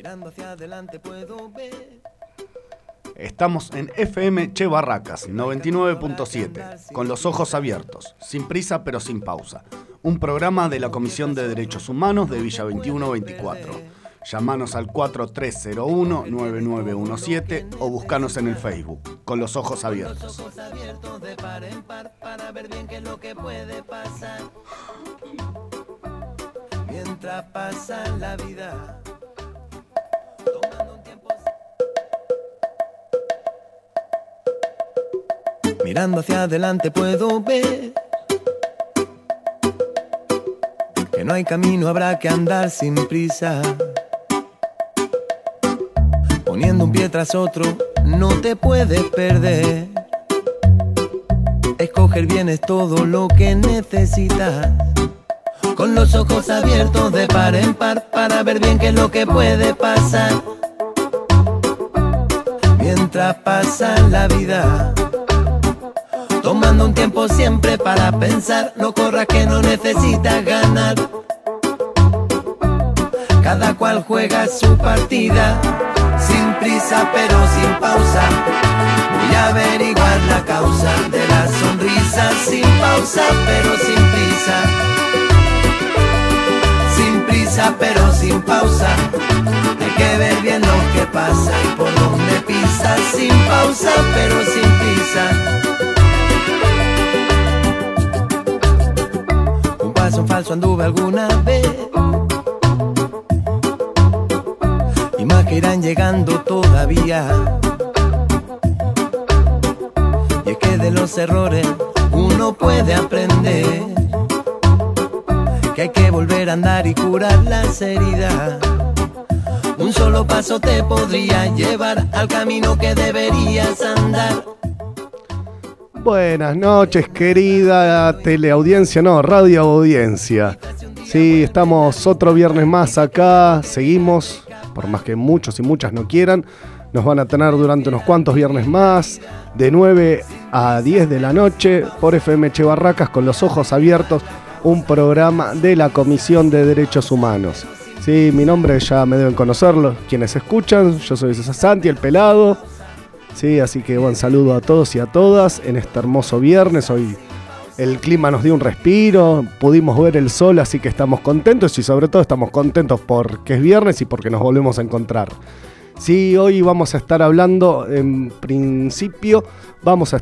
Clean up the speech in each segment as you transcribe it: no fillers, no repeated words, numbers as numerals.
Estamos en FM Che Barracas 99.7, con los ojos abiertos, sin prisa pero sin pausa. Un programa de la Comisión de Derechos Humanos de Villa 2124. Llámanos al 4301-9917 o buscanos en el Facebook, con los ojos abiertos. De par en par para ver bien qué es lo que puede pasar. Mientras pasa la vida. Tomando un tiempo. Mirando hacia adelante puedo ver que no hay camino, habrá que andar sin prisa. Poniendo un pie tras otro, no te puedes perder. Escoger bien es todo lo que necesitas. Con los ojos abiertos de par en par para ver bien qué es lo que puede pasar. Mientras pasa la vida. Tomando un tiempo siempre para pensar. No corras que no necesitas ganar. Cada cual juega su partida. Sin prisa pero sin pausa. Voy a averiguar la causa de la sonrisa. Sin pausa pero sin prisa. Sin prisa pero sin pausa. Hay que ver bien lo que pasa y por dónde pisa. Sin pausa pero sin prisa. Un paso en falso anduve alguna vez. Y más que irán llegando todavía. Y es que de los errores uno puede aprender. Que hay que volver a andar y curar las heridas. Un solo paso te podría llevar al camino que deberías andar. Buenas noches, querida teleaudiencia, no, radioaudiencia. Sí, estamos otro viernes más acá, seguimos, por más que muchos y muchas no quieran, nos van a tener durante unos cuantos viernes más, de 9 a 10 de la noche, por FM Che Barracas, con los ojos abiertos, un programa de la Comisión de Derechos Humanos. Sí, mi nombre ya me deben conocerlo, quienes escuchan, yo soy Santi, el pelado. Sí, así que buen saludo a todos y a todas en este hermoso viernes. Hoy el clima nos dio un respiro, pudimos ver el sol, así que estamos contentos y sobre todo estamos contentos porque es viernes y porque nos volvemos a encontrar. Sí, hoy vamos a estar hablando, en principio, vamos a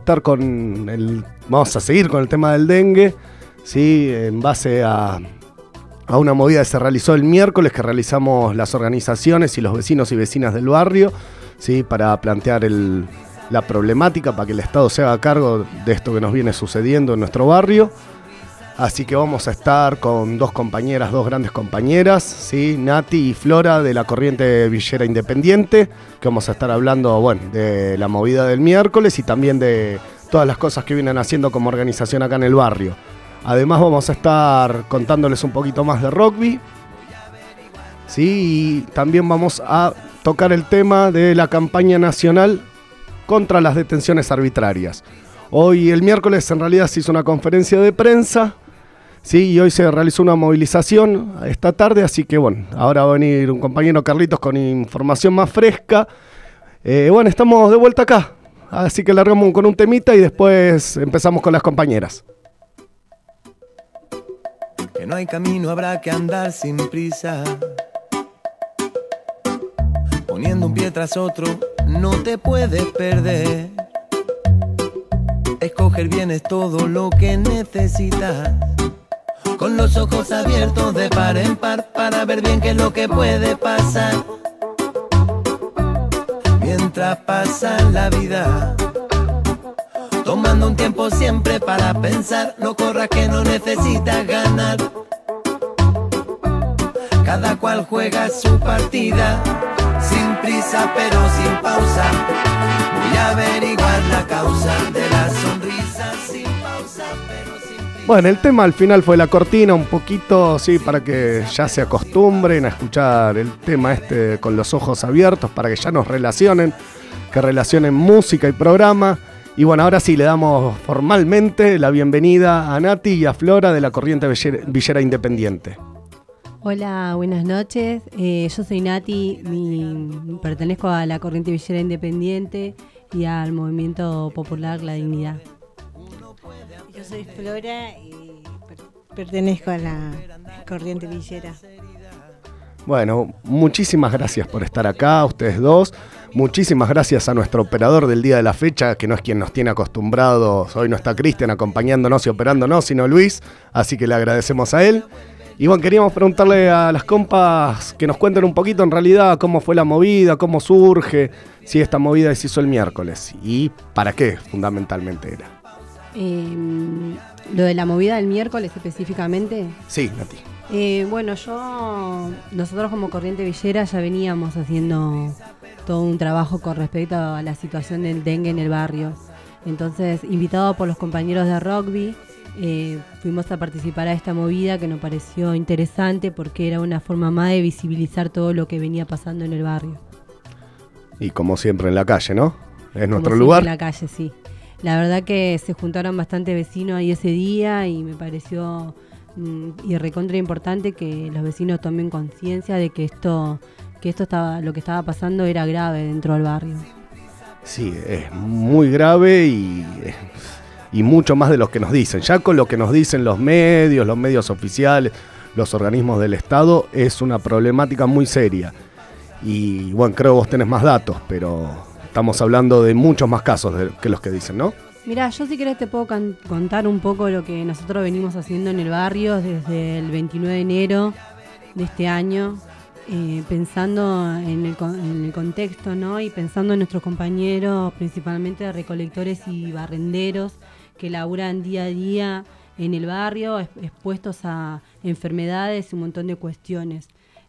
seguir con el tema del dengue, sí, en base a una movida que se realizó el miércoles, que realizamos las organizaciones y los vecinos y vecinas del barrio, sí, para plantear la problemática, para que el Estado se haga cargo de esto que nos viene sucediendo en nuestro barrio. Así que vamos a estar con dos grandes compañeras, ¿sí? Nati y Flora de la Corriente Villera Independiente, que vamos a estar hablando, bueno, de la movida del miércoles y también de todas las cosas que vienen haciendo como organización acá en el barrio. Además vamos a estar contándoles un poquito más de rugby, ¿sí? Y también vamos a tocar el tema de la campaña nacional contra las detenciones arbitrarias. Hoy, el miércoles, en realidad se hizo una conferencia de prensa, sí, y hoy se realizó una movilización esta tarde, así que bueno, ahora va a venir un compañero Carlitos con información más fresca. Bueno, estamos de vuelta acá, así que largamos con un temita y después empezamos con las compañeras. Que no hay camino, habrá que andar sin prisa. Poniendo un pie tras otro, no te puedes perder. Escoger bien es todo lo que necesitas. Con los ojos abiertos de par en par para ver bien qué es lo que puede pasar. Mientras pasa la vida. Tomando un tiempo siempre para pensar. No corras que no necesitas ganar. Cada cual juega su partida. Sin prisa pero sin pausa. Voy a averiguar la causa de la sonrisa. Sin pausa pero sin prisa. Bueno, el tema al final fue la cortina, un poquito, sí, para que ya se acostumbren a escuchar el tema este con los ojos abiertos, para que ya nos relacionen, que relacionen música y programa. Y bueno, ahora sí le damos formalmente la bienvenida a Nati y a Flora de la Corriente Villera Independiente. Hola, buenas noches. Yo soy Nati, pertenezco a la Corriente Villera Independiente y al Movimiento Popular La Dignidad. Yo soy Flora y pertenezco a la Corriente Villera. Bueno, muchísimas gracias por estar acá, ustedes dos. Muchísimas gracias a nuestro operador del día de la fecha, que no es quien nos tiene acostumbrados. Hoy no está Cristian acompañándonos y operándonos, sino Luis, así que le agradecemos a él. Y bueno, queríamos preguntarle a las compas que nos cuenten un poquito en realidad cómo fue la movida, cómo surge, si esta movida se hizo el miércoles y para qué fundamentalmente era. Lo de la movida del miércoles específicamente. Sí, Nati. Bueno, nosotros como Corriente Villera ya veníamos haciendo todo un trabajo con respecto a la situación del dengue en el barrio. Entonces, invitado por los compañeros de rugby, fuimos a participar a esta movida que nos pareció interesante porque era una forma más de visibilizar todo lo que venía pasando en el barrio. Y como siempre en la calle, ¿no? Es nuestro lugar. En la calle, sí. La verdad que se juntaron bastante vecinos ahí ese día y me pareció y recontra importante que los vecinos tomen conciencia de que lo que estaba pasando era grave dentro del barrio. Sí, es muy grave y mucho más de lo que nos dicen. Ya con lo que nos dicen los medios oficiales, los organismos del Estado, es una problemática muy seria. Y bueno, creo que vos tenés más datos, pero estamos hablando de muchos más casos que los que dicen, ¿no? Mirá, yo si querés te puedo contar un poco lo que nosotros venimos haciendo en el barrio desde el 29 de enero de este año, pensando en el contexto, ¿no? Y pensando en nuestros compañeros, principalmente recolectores y barrenderos, que laburan día a día en el barrio, expuestos a enfermedades y un montón de cuestiones.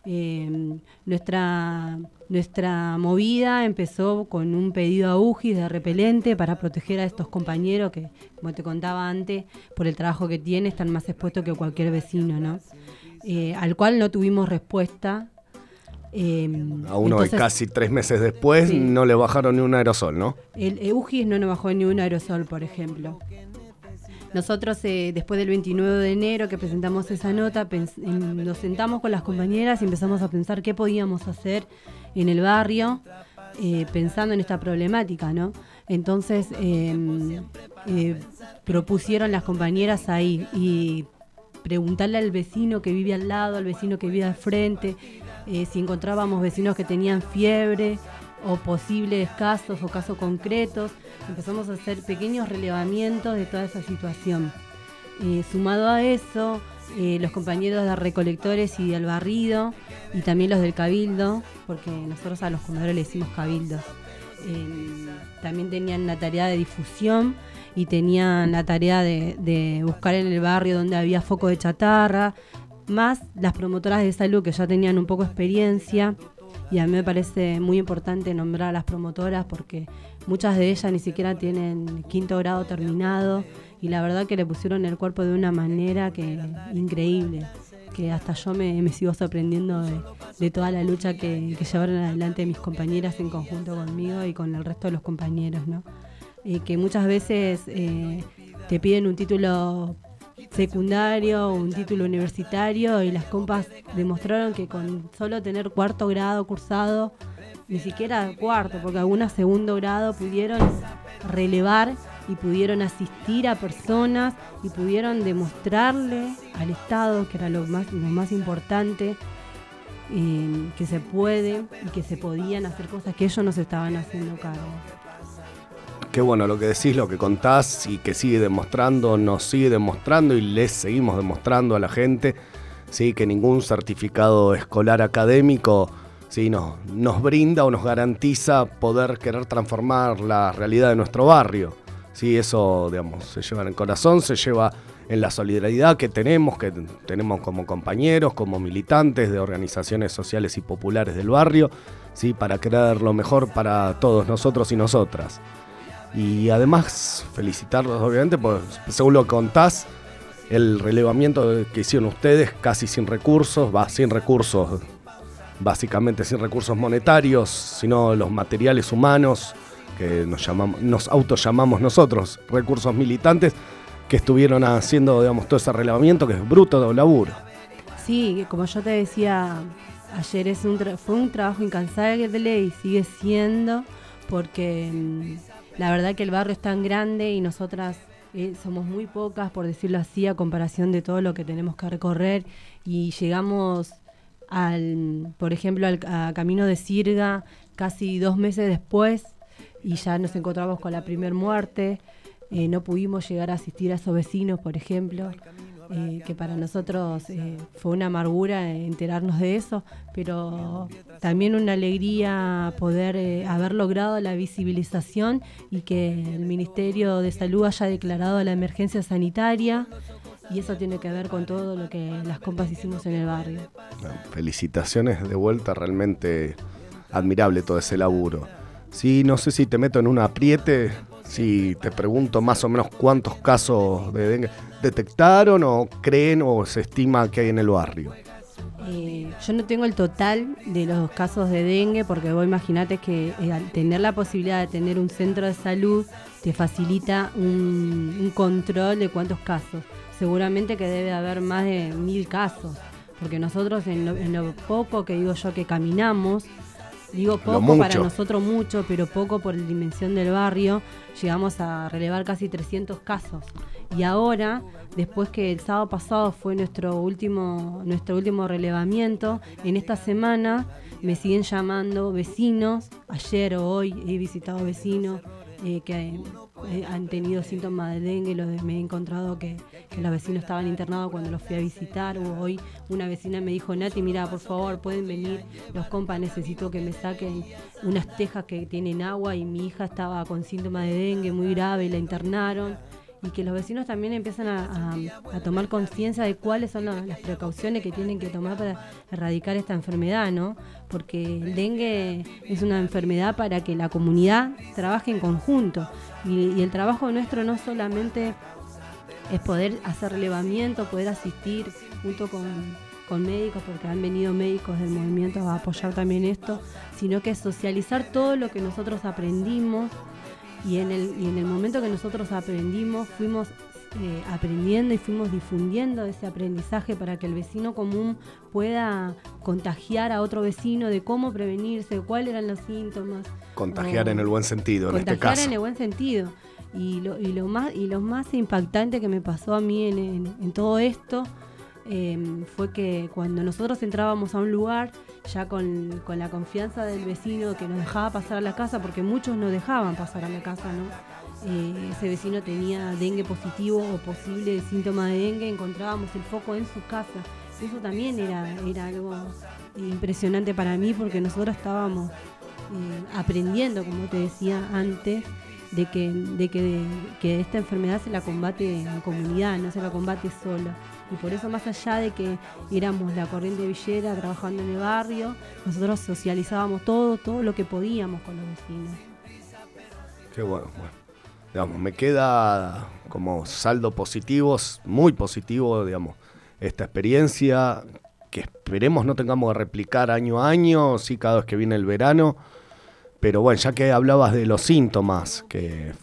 Nuestra movida empezó con un pedido a UJIS de repelente para proteger a estos compañeros que, como te contaba antes, por el trabajo que tienen, están más expuestos que cualquier vecino, ¿no? Al cual no tuvimos respuesta. A uno entonces, casi 3 meses después, sí, no le bajaron ni un aerosol, ¿no? El UJIS no nos bajó ni un aerosol, por ejemplo. Nosotros, después del 29 de enero que presentamos esa nota, nos sentamos con las compañeras y empezamos a pensar qué podíamos hacer en el barrio, pensando en esta problemática, ¿no? Entonces, propusieron las compañeras ahí y preguntarle al vecino que vive al lado, al vecino que vive al frente, si encontrábamos vecinos que tenían fiebre o posibles casos o casos concretos. Empezamos a hacer pequeños relevamientos de toda esa situación. Sumado a eso, los compañeros de recolectores y del barrido, y también los del cabildo, porque nosotros a los comedores le decimos cabildos, también tenían la tarea de difusión y tenían la tarea de buscar en el barrio donde había foco de chatarra, más las promotoras de salud que ya tenían un poco de experiencia. Y a mí me parece muy importante nombrar a las promotoras porque muchas de ellas ni siquiera tienen 5º grado terminado y la verdad que le pusieron el cuerpo de una manera increíble, que hasta yo me sigo sorprendiendo de toda la lucha que llevaron adelante mis compañeras en conjunto conmigo y con el resto de los compañeros, ¿no? Que muchas veces te piden un título secundario, un título universitario y las compas demostraron que con solo tener 4º grado cursado, ni siquiera 4º, porque algunas 2º grado pudieron relevar y pudieron asistir a personas y pudieron demostrarle al Estado, que era lo más importante, que se puede y que se podían hacer cosas que ellos no se estaban haciendo cargo. Qué bueno lo que decís, lo que contás y que sigue demostrando, nos sigue demostrando y les seguimos demostrando a la gente, ¿sí? Que ningún certificado escolar académico, ¿sí? nos brinda o nos garantiza poder querer transformar la realidad de nuestro barrio. ¿Sí? Eso, digamos, se lleva en el corazón, se lleva en la solidaridad que tenemos como compañeros, como militantes de organizaciones sociales y populares del barrio, ¿sí? Para querer lo mejor para todos nosotros y nosotras. Y además felicitarlos obviamente, pues según lo que contás, el relevamiento que hicieron ustedes casi sin recursos, básicamente sin recursos monetarios, sino los materiales humanos que nos autollamamos nosotros, recursos militantes, que estuvieron haciendo, digamos, todo ese relevamiento que es bruto de laburo. Sí, como yo te decía ayer, fue un trabajo incansable y sigue siendo, porque la verdad que el barrio es tan grande y nosotras somos muy pocas, por decirlo así, a comparación de todo lo que tenemos que recorrer, y llegamos por ejemplo, a Camino de Sirga casi 2 meses después y ya nos encontramos con la primer muerte. No pudimos llegar a asistir a esos vecinos, por ejemplo, que para nosotros fue una amargura enterarnos de eso, pero también una alegría poder haber logrado la visibilización y que el Ministerio de Salud haya declarado la emergencia sanitaria, y eso tiene que ver con todo lo que las compas hicimos en el barrio. Felicitaciones de vuelta, realmente admirable todo ese laburo. Sí, no sé si te meto en un apriete, si te pregunto más o menos cuántos casos de dengue detectaron o creen o se estima que hay en el barrio. Yo no tengo el total de los casos de dengue, porque vos imaginate que al tener la posibilidad de tener un centro de salud te facilita un control de cuántos casos. Seguramente que debe haber más de 1000 casos, porque nosotros en lo poco que digo yo que caminamos, digo poco para nosotros mucho, pero poco por la dimensión del barrio, llegamos a relevar casi 300 casos. Y ahora, después que el sábado pasado fue nuestro último relevamiento, en esta semana me siguen llamando vecinos. Ayer o hoy he visitado vecinos que han tenido síntomas de dengue. Me he encontrado que los vecinos estaban internados cuando los fui a visitar. Hoy una vecina me dijo: Nati, mira, por favor, pueden venir los compas, necesito que me saquen unas tejas que tienen agua, y mi hija estaba con síntomas de dengue muy grave y la internaron. Y que los vecinos también empiezan a tomar conciencia de cuáles son las precauciones que tienen que tomar para erradicar esta enfermedad, ¿no? Porque el dengue es una enfermedad para que la comunidad trabaje en conjunto. Y el trabajo nuestro no solamente es poder hacer relevamiento, poder asistir junto con médicos, porque han venido médicos del movimiento a apoyar también esto, sino que es socializar todo lo que nosotros aprendimos. Y en el momento que nosotros aprendimos, fuimos aprendiendo y fuimos difundiendo ese aprendizaje para que el vecino común pueda contagiar a otro vecino de cómo prevenirse, de cuáles eran los síntomas. Contagiar en el buen sentido, en este caso. Contagiar en el buen sentido. Y lo más impactante que me pasó a mí en todo esto fue que cuando nosotros entrábamos a un lugar, ya con la confianza del vecino que nos dejaba pasar a la casa, porque muchos no dejaban pasar a la casa, ¿no? Ese vecino tenía dengue positivo o posible síntoma de dengue, encontrábamos el foco en su casa. Eso también era algo impresionante para mí, porque nosotros estábamos aprendiendo, como te decía antes, de que esta enfermedad se la combate en comunidad, no se la combate sola. Y por eso, más allá de que éramos la corriente villera trabajando en el barrio, nosotros socializábamos todo lo que podíamos con los vecinos. Qué bueno. Digamos, me queda como saldo positivo, muy positivo, digamos, esta experiencia, que esperemos no tengamos que replicar año a año, sí, cada vez que viene el verano. Pero bueno, ya que hablabas de los síntomas que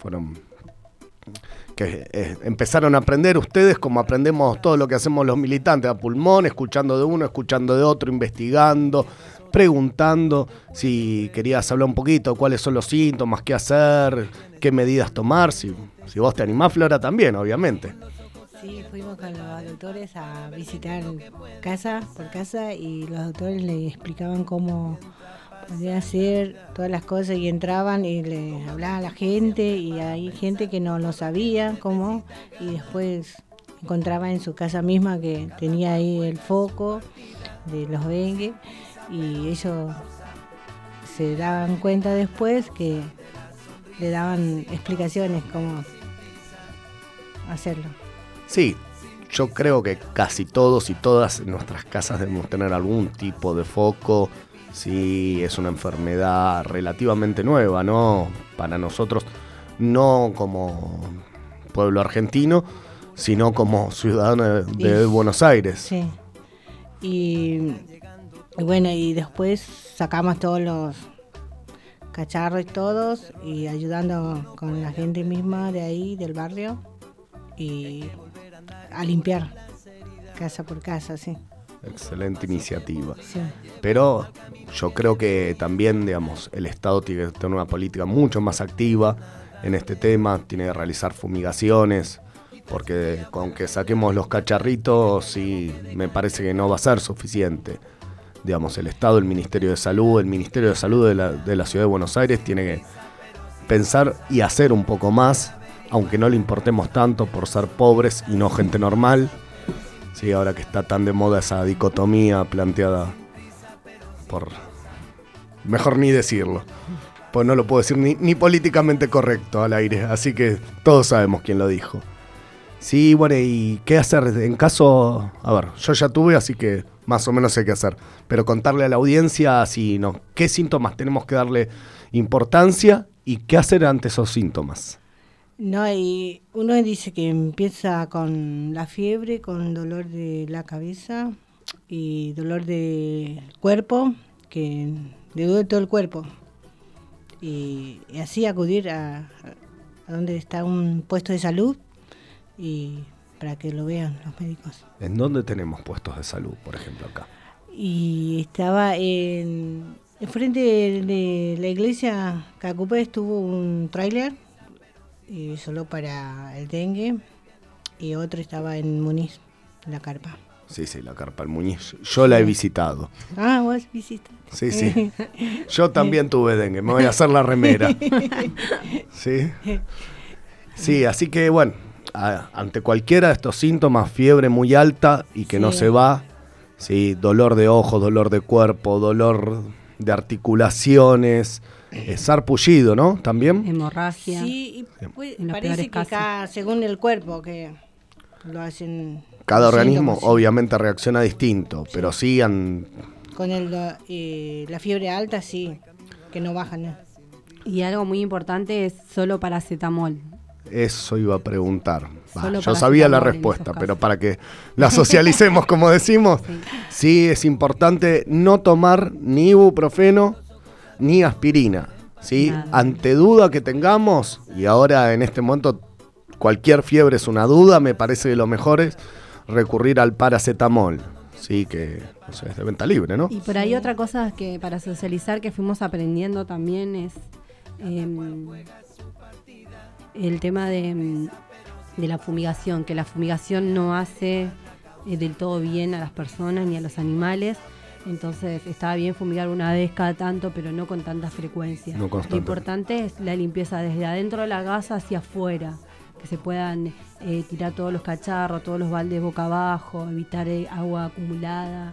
empezaron a aprender ustedes, como aprendemos todo lo que hacemos los militantes, a pulmón, escuchando de uno, escuchando de otro, investigando, preguntando. Si querías hablar un poquito, cuáles son los síntomas, qué hacer, qué medidas tomar, si vos te animás, Flora, también, obviamente. Sí, fuimos con los doctores a visitar casa por casa, y los doctores le explicaban cómo podía hacer todas las cosas, y entraban y le hablaban a la gente, y hay gente que no lo sabía cómo, y después encontraba en su casa misma que tenía ahí el foco de los dengue, y ellos se daban cuenta después que le daban explicaciones cómo hacerlo. Sí, yo creo que casi todos y todas en nuestras casas debemos tener algún tipo de foco. Sí, es una enfermedad relativamente nueva, ¿no? Para nosotros, no como pueblo argentino, sino como ciudadano de Buenos Aires. Sí. Y bueno, y después sacamos todos los cacharros todos, y ayudando con la gente misma de ahí, del barrio, y a limpiar casa por casa, sí. Excelente iniciativa. Sí. Pero yo creo que también, digamos, el Estado tiene que tener una política mucho más activa en este tema, tiene que realizar fumigaciones, porque con que saquemos los cacharritos, sí, me parece que no va a ser suficiente. Digamos, el Estado, el Ministerio de Salud de la Ciudad de Buenos Aires tiene que pensar y hacer un poco más, aunque no le importemos tanto por ser pobres y no gente normal. Sí, ahora que está tan de moda esa dicotomía planteada por... Mejor ni decirlo, pues no lo puedo decir ni políticamente correcto al aire, así que todos sabemos quién lo dijo. Sí, bueno, ¿y qué hacer en caso...? A ver, yo ya tuve, así que más o menos sé qué hacer, pero contarle a la audiencia si no, qué síntomas tenemos que darle importancia y qué hacer ante esos síntomas. No, y uno dice que empieza con la fiebre, con dolor de la cabeza y dolor del cuerpo, que le duele todo el cuerpo. Y así acudir a donde está un puesto de salud y para que lo vean los médicos. ¿En dónde tenemos puestos de salud, por ejemplo, acá? Y estaba enfrente de la iglesia Cacupé, estuvo un tráiler solo para el dengue, y otro estaba en Muniz, en la carpa. Sí, la carpa del Muñiz. Yo la he visitado. Ah, vos visitaste. Sí. Yo también tuve dengue, me voy a hacer la remera. Sí. Sí, así que bueno, ante cualquiera de estos síntomas, fiebre muy alta y que no se va, sí, dolor de ojos, dolor de cuerpo, dolor de articulaciones, sarpullido, ¿no? También. Hemorragia. Sí, En los parece peores que casos. según el cuerpo que lo hacen. Cada los organismo síntomas, sí. obviamente reacciona distinto, pero sí Con la fiebre alta, sí, que no bajan. ¿No? Y algo muy importante es solo paracetamol. eso iba a preguntar. Solo Yo sabía la paracetamol en respuesta, esos pero casos. para que la socialicemos, como decimos, sí es importante no tomar ni ibuprofeno ni aspirina. ¿Sí? Nada. Ante duda que tengamos, y ahora en este momento cualquier fiebre es una duda, me parece que lo mejor es recurrir al paracetamol, sí, que o sea, es de venta libre, ¿no? Y por ahí otra cosa que para socializar que fuimos aprendiendo también es el tema de la fumigación, que la fumigación no hace del todo bien a las personas ni a los animales. Entonces estaba bien fumigar una vez cada tanto, pero no con tanta frecuencia. No constante. Lo importante es la limpieza desde adentro de la casa hacia afuera, que se puedan tirar todos los cacharros, todos los baldes boca abajo, evitar agua acumulada.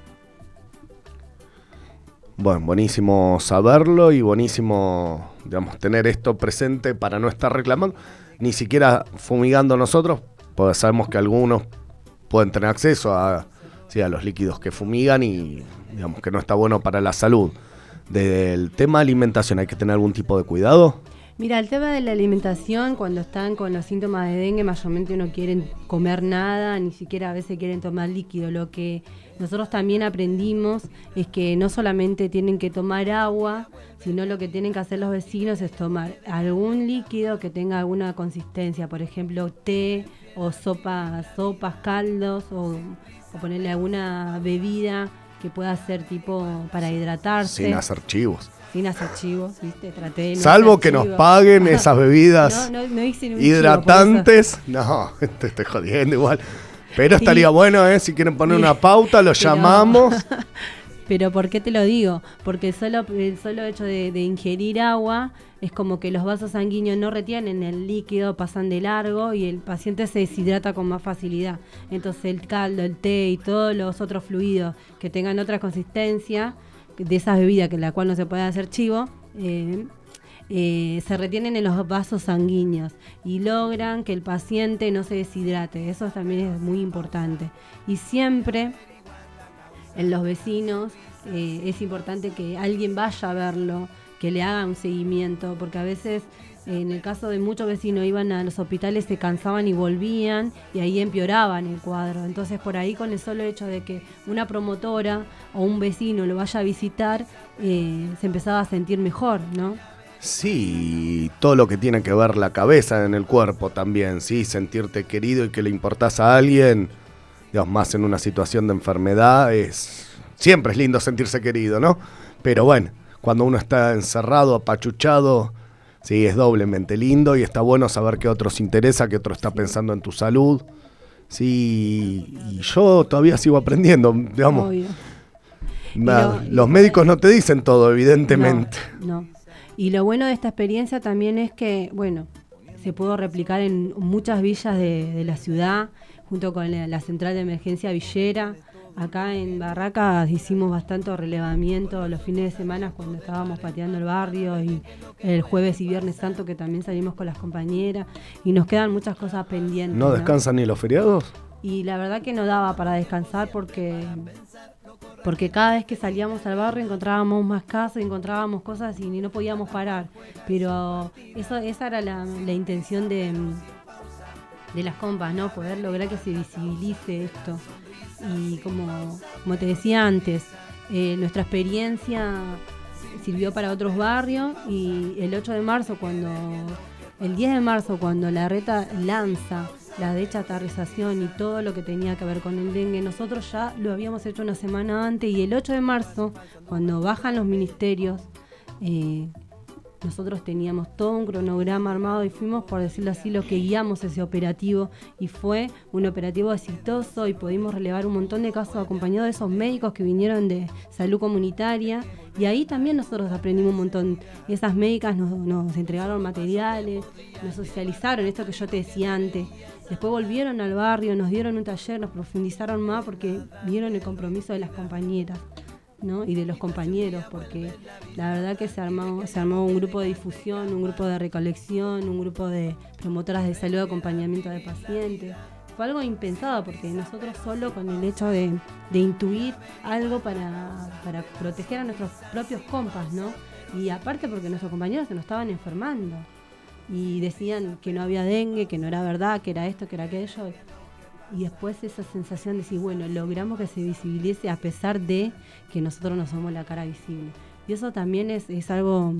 Bueno, buenísimo saberlo y buenísimo, digamos, tener esto presente para no estar reclamando, ni siquiera fumigando nosotros, porque sabemos que algunos pueden tener acceso a los líquidos que fumigan y digamos que no está bueno para la salud. Del tema alimentación, ¿hay que tener algún tipo de cuidado? Mira, el tema de la alimentación, cuando están con los síntomas de dengue, mayormente no quieren comer nada, ni siquiera a veces quieren tomar líquido. Lo que nosotros también aprendimos es que no solamente tienen que tomar agua, sino lo que tienen que hacer los vecinos es tomar algún líquido que tenga alguna consistencia, por ejemplo, té o sopas, caldos o ponerle alguna bebida que pueda ser tipo para hidratarse. Sin hacer chivos. Sin hacer chivos, ¿viste? Traté de no Salvo hacer que nos chivos. paguen esas bebidas No hice ningún hidratantes. No, te estoy jodiendo igual. Pero estaría bueno, si quieren poner una pauta, lo llamamos. Pero ¿por qué te lo digo? Porque el solo hecho de ingerir agua es como que los vasos sanguíneos no retienen el líquido, pasan de largo y el paciente se deshidrata con más facilidad. Entonces el caldo, el té y todos los otros fluidos que tengan otra consistencia de esas bebidas que la cual no se puede hacer chivo, se retienen en los vasos sanguíneos y logran que el paciente no se deshidrate. Eso también es muy importante. Y siempre en los vecinos es importante que alguien vaya a verlo, que le haga un seguimiento, porque a veces en el caso de muchos vecinos iban a los hospitales, se cansaban y volvían y ahí empeoraban el cuadro. Entonces por ahí con el solo hecho de que una promotora o un vecino lo vaya a visitar, se empezaba a sentir mejor, ¿no? Sí, todo lo que tiene que ver la cabeza en el cuerpo también, sí, sentirte querido y que le importás a alguien, digamos, más en una situación de enfermedad, siempre es lindo sentirse querido, ¿no? Pero bueno, cuando uno está encerrado, apachuchado, sí, es doblemente lindo y está bueno saber que otro se interesa, que otro está pensando en tu salud. Sí, y yo todavía sigo aprendiendo, digamos. Obvio. Los médicos no te dicen todo, evidentemente. No. Y lo bueno de esta experiencia también es que, bueno, se pudo replicar en muchas villas de la ciudad, junto con la central de emergencia villera. Acá en Barracas hicimos bastante relevamiento los fines de semana cuando estábamos pateando el barrio, y el jueves y viernes santo que también salimos con las compañeras, y nos quedan muchas cosas pendientes. ¿No descansan ni los feriados? Y la verdad que no daba para descansar porque cada vez que salíamos al barrio encontrábamos más casas, encontrábamos cosas y no podíamos parar. Pero esa era la intención de las compas, ¿no? Poder lograr que se visibilice esto. Y como te decía antes, nuestra experiencia sirvió para otros barrios, y el 10 de marzo cuando la Reta lanza la dechatarrización y todo lo que tenía que ver con el dengue, nosotros ya lo habíamos hecho una semana antes, y el 8 de marzo, cuando bajan los ministerios, nosotros teníamos todo un cronograma armado y fuimos, por decirlo así, los que guiamos ese operativo, y fue un operativo exitoso y pudimos relevar un montón de casos acompañados de esos médicos que vinieron de salud comunitaria, y ahí también nosotros aprendimos un montón. Esas médicas nos entregaron materiales, nos socializaron, esto que yo te decía antes. Después volvieron al barrio, nos dieron un taller, nos profundizaron más porque vieron el compromiso de las compañeras, ¿no? Y de los compañeros, porque la verdad que se armó un grupo de difusión, un grupo de recolección, un grupo de promotoras de salud, acompañamiento de pacientes. Fue algo impensado, porque nosotros solo con el hecho de intuir algo para proteger a nuestros propios compas, ¿no? Y aparte porque nuestros compañeros se nos estaban enfermando y decían que no había dengue, que no era verdad, que era esto, que era aquello. Y después esa sensación de decir, bueno, logramos que se visibilice a pesar de que nosotros no somos la cara visible. Y eso también es algo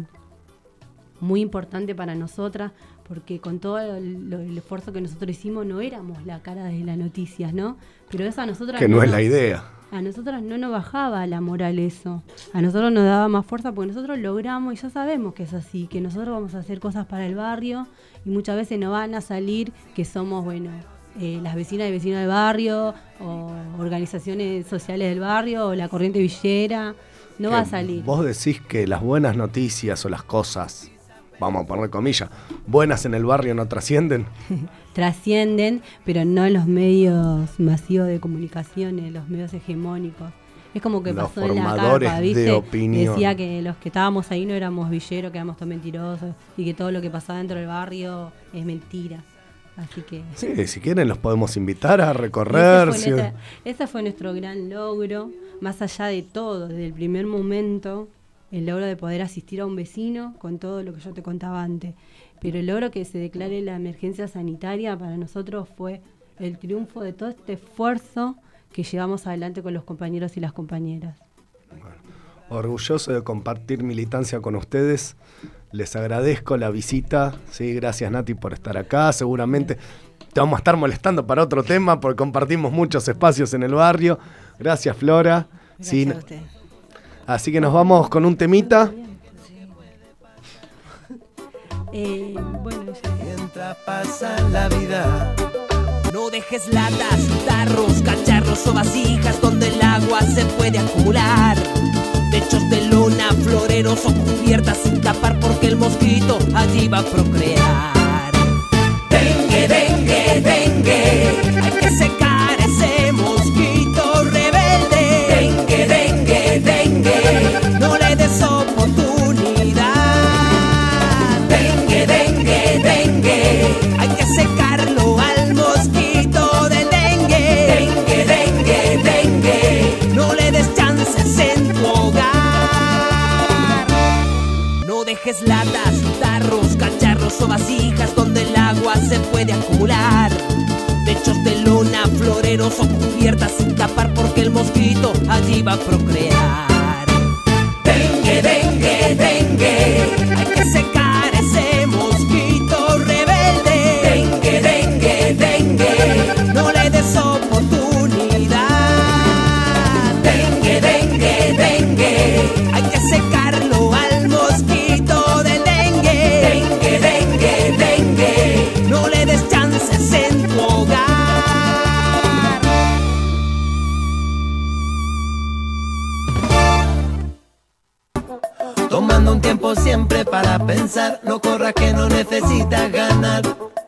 muy importante para nosotras, porque con todo el esfuerzo que nosotros hicimos no éramos la cara de las noticias, ¿no? Pero eso a nosotras que no es la idea. A nosotros no nos bajaba la moral eso. A nosotros nos daba más fuerza porque nosotros logramos, y ya sabemos que es así, que nosotros vamos a hacer cosas para el barrio, y muchas veces no van a salir que somos, bueno, las vecinas y vecinos del barrio, o organizaciones sociales del barrio, o la corriente villera. No va a salir. Vos decís que las buenas noticias o las cosas, vamos a poner comillas, buenas en el barrio no trascienden. Trascienden, pero no en los medios masivos de comunicación, en los medios hegemónicos. Es como que los pasó en la carpa, ¿viste? De opinión. Decía que los que estábamos ahí no éramos villeros, que éramos todos mentirosos, y que todo lo que pasaba dentro del barrio es mentira. Así que sí, si quieren los podemos invitar a recorrer. Ese fue nuestro gran logro, más allá de todo, desde el primer momento, el logro de poder asistir a un vecino con todo lo que yo te contaba antes. Pero el logro que se declare la emergencia sanitaria para nosotros fue el triunfo de todo este esfuerzo que llevamos adelante con los compañeros y las compañeras. Bueno, orgulloso de compartir militancia con ustedes. Les agradezco la visita. Sí, gracias Nati por estar acá. Seguramente te vamos a estar molestando para otro tema porque compartimos muchos espacios en el barrio. Gracias Flora. Gracias sí, a usted. Así que nos vamos con un temita. Mientras pasa la vida, no dejes latas, tarros, cacharros o vasijas donde el agua se puede acumular. Techos de lona, floreros o cubiertas sin tapar porque el mosquito allí va a procrear. Dengue, dengue, dengue, hay que secar ese mosquito rebelde. Dengue, dengue, dengue, no le des oportunidad. Dengue, dengue, dengue, hay que secarlo al mosquito del dengue. Dengue, dengue, dengue, no le des chances en tu hogar. No dejes latas, tarros, cacharros o vasijas donde el agua se puede acumular. Techos de lona, floreros o cubiertas sin tapar porque el mosquito allí va a procrear. Dengue, dengue, dengue, hay que secar ese mosquito rebelde. Dengue, dengue, dengue, no le des oportunidad. pensar, no corras que no necesitas ganar.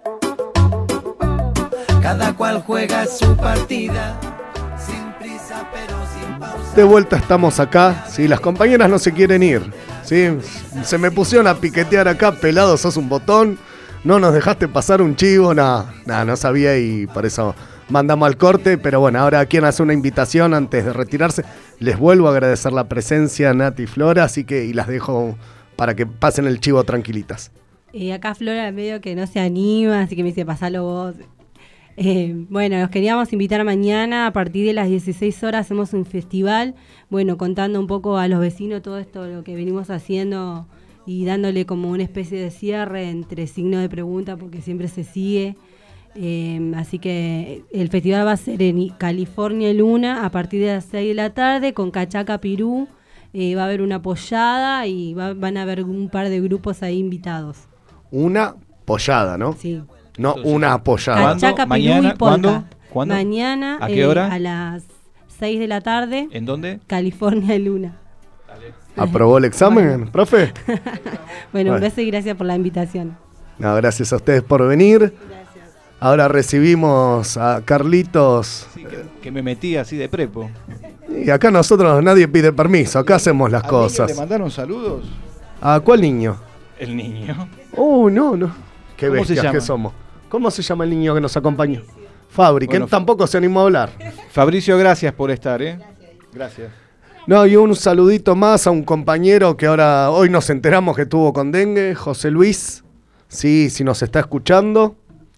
Cada cual juega su partida, sin prisa pero sin pausa. De vuelta estamos acá, sí, las compañeras no se quieren ir, sí, se me pusieron a piquetear acá, pelado, sos un botón, no nos dejaste pasar un chivo, no sabía y por eso mandamos al corte, pero bueno, ahora quieren hacer una invitación antes de retirarse, les vuelvo a agradecer la presencia, Nati y Flora, así que y las dejo para que pasen el chivo tranquilitas. Acá Flora medio que no se anima, así que me dice, pasalo vos. Bueno, los queríamos invitar mañana, a partir de las 16 horas hacemos un festival, bueno, contando un poco a los vecinos todo esto, lo que venimos haciendo y dándole como una especie de cierre entre signos de pregunta, porque siempre se sigue. Así que el festival va a ser en California Luna a partir de las 6 de la tarde con Cachaca Pirú, va a haber una pollada y van a haber un par de grupos ahí invitados. Una pollada, ¿no? Sí. No, una apoyada. Cachaca, ¿Mañana? Pirú y polka. ¿Cuándo? Mañana, ¿A qué hora? A las 6 de la tarde. ¿En dónde? California Luna. ¿Aprobó el examen, profe? Bueno, un beso y gracias por la invitación. No, gracias a ustedes por venir. Gracias. Ahora recibimos a Carlitos. Sí, que me metí así de prepo. Y acá nosotros nadie pide permiso, acá hacemos las cosas. ¿Le mandaron saludos? ¿A cuál niño? El niño. No. Qué ¿Cómo bestias se llama? que somos. ¿Cómo se llama el niño que nos acompañó? Fabri, Bueno, que tampoco se animó a hablar. Fabricio, gracias por estar, Gracias. No, y un saludito más a un compañero que hoy nos enteramos que tuvo con dengue, José Luis. Sí, si nos está escuchando.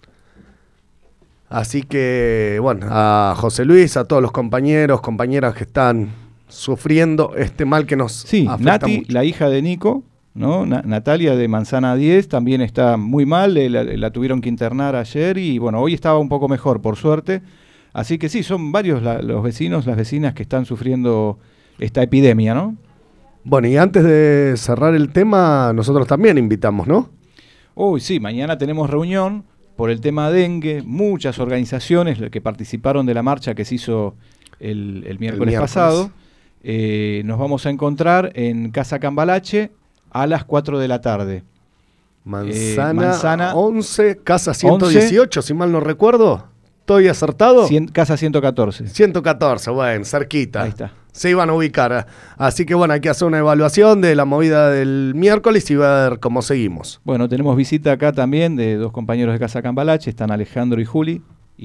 Así que, bueno, a José Luis, a todos los compañeros, compañeras que están sufriendo este mal que nos afecta Nati, mucho. la hija de Nico, ¿no? Natalia de Manzana 10 también está muy mal, la tuvieron que internar ayer y bueno, hoy estaba un poco mejor, por suerte. Así que sí, son varios los vecinos, las vecinas que están sufriendo esta epidemia, ¿no? Bueno, y antes de cerrar el tema, nosotros también invitamos, ¿no? Hoy sí, mañana tenemos reunión por el tema dengue, muchas organizaciones que participaron de la marcha que se hizo el miércoles pasado. Nos vamos a encontrar en Casa Cambalache a las 4 de la tarde. Manzana 11, Casa 118, 11, si mal no recuerdo. ¿Estoy acertado? Casa 114. 114, bueno, cerquita. Ahí está. Se iban a ubicar. Así que bueno, hay que hacer una evaluación de la movida del miércoles y va a ver cómo seguimos. Bueno, tenemos visita acá también de dos compañeros de Casa Cambalache, están Alejandro y Juli,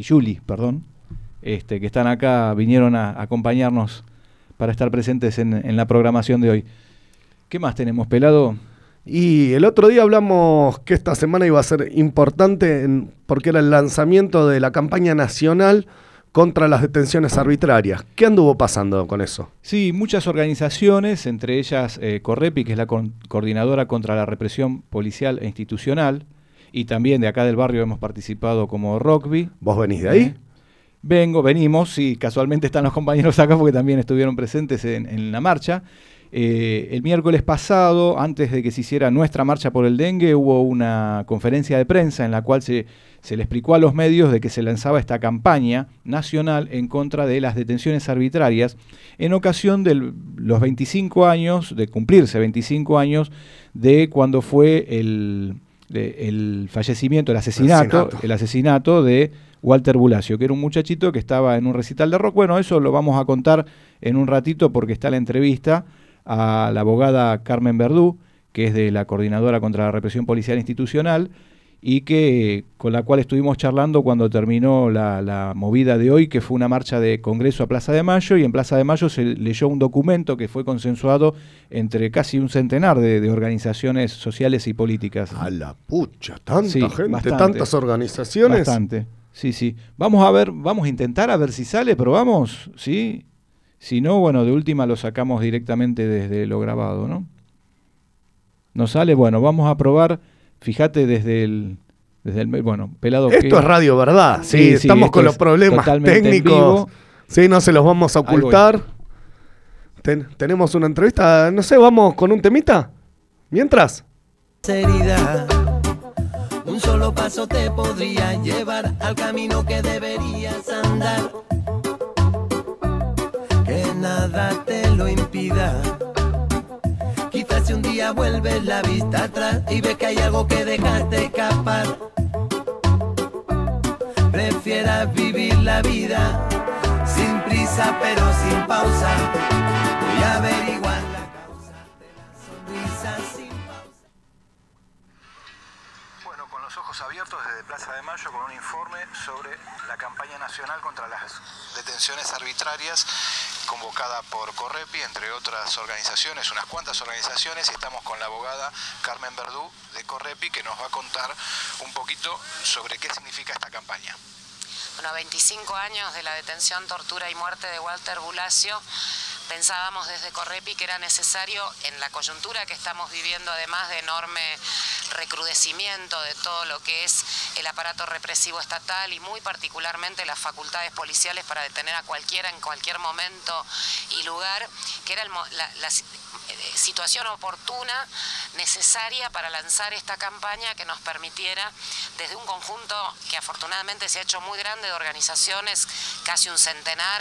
que están acá, vinieron a acompañarnos para estar presentes en la programación de hoy. ¿Qué más tenemos, pelado? Y el otro día hablamos que esta semana iba a ser importante porque era el lanzamiento de la campaña nacional contra las detenciones arbitrarias. ¿Qué anduvo pasando con eso? Sí, muchas organizaciones, entre ellas Correpi, que es la coordinadora contra la represión policial e institucional, y también de acá del barrio hemos participado como Rugby. ¿Vos venís de ahí? Venimos, sí, casualmente están los compañeros acá porque también estuvieron presentes en la marcha. El miércoles pasado, antes de que se hiciera nuestra marcha por el dengue, hubo una conferencia de prensa en la cual se le explicó a los medios de que se lanzaba esta campaña nacional en contra de las detenciones arbitrarias en ocasión de los 25 años, de cumplirse 25 años de cuando fue el fallecimiento, el asesinato de Walter Bulacio, que era un muchachito que estaba en un recital de rock. Bueno, eso lo vamos a contar en un ratito porque está la entrevista a la abogada Carmen Verdú, que es de la Coordinadora contra la Represión Policial Institucional, y con la cual estuvimos charlando cuando terminó la movida de hoy, que fue una marcha de Congreso a Plaza de Mayo, y en Plaza de Mayo se leyó un documento que fue consensuado entre casi un centenar de organizaciones sociales y políticas. A la pucha, tanta gente, bastante, tantas organizaciones. Bastante, sí. Vamos a intentar a ver si sale, probamos, ¿sí? Si no, bueno, de última lo sacamos directamente desde lo grabado, ¿no? ¿No sale? Bueno, vamos a probar, fíjate desde el bueno, pelado. Esto es radio, ¿verdad? Sí, estamos con los problemas técnicos. Sí, no se los vamos a ocultar. Tenemos una entrevista, no sé, vamos con un temita. Mientras. Un solo paso te podría llevar al camino que deberías andar. Que nada te lo impida. Quizás si un día día vuelves la vista atrás y ves que hay algo que dejaste escapar. Prefieras vivir la vida sin prisa pero sin pausa. Voy a averiguar la causa de la sonrisa sin pausa. Bueno, con los ojos abiertos desde Plaza de Mayo con un informe sobre la campaña nacional contra las detenciones arbitrarias convocada por Correpi, entre otras organizaciones, unas cuantas organizaciones, y estamos con la abogada Carmen Verdú de Correpi, que nos va a contar un poquito sobre qué significa esta campaña. Bueno, 25 años de la detención, tortura y muerte de Walter Bulacio. Pensábamos desde Correpi que era necesario, en la coyuntura que estamos viviendo, además de enorme recrudecimiento de todo lo que es el aparato represivo estatal y muy particularmente las facultades policiales para detener a cualquiera en cualquier momento y lugar, que era la situación oportuna, necesaria para lanzar esta campaña que nos permitiera, desde un conjunto que afortunadamente se ha hecho muy grande de organizaciones, casi un centenar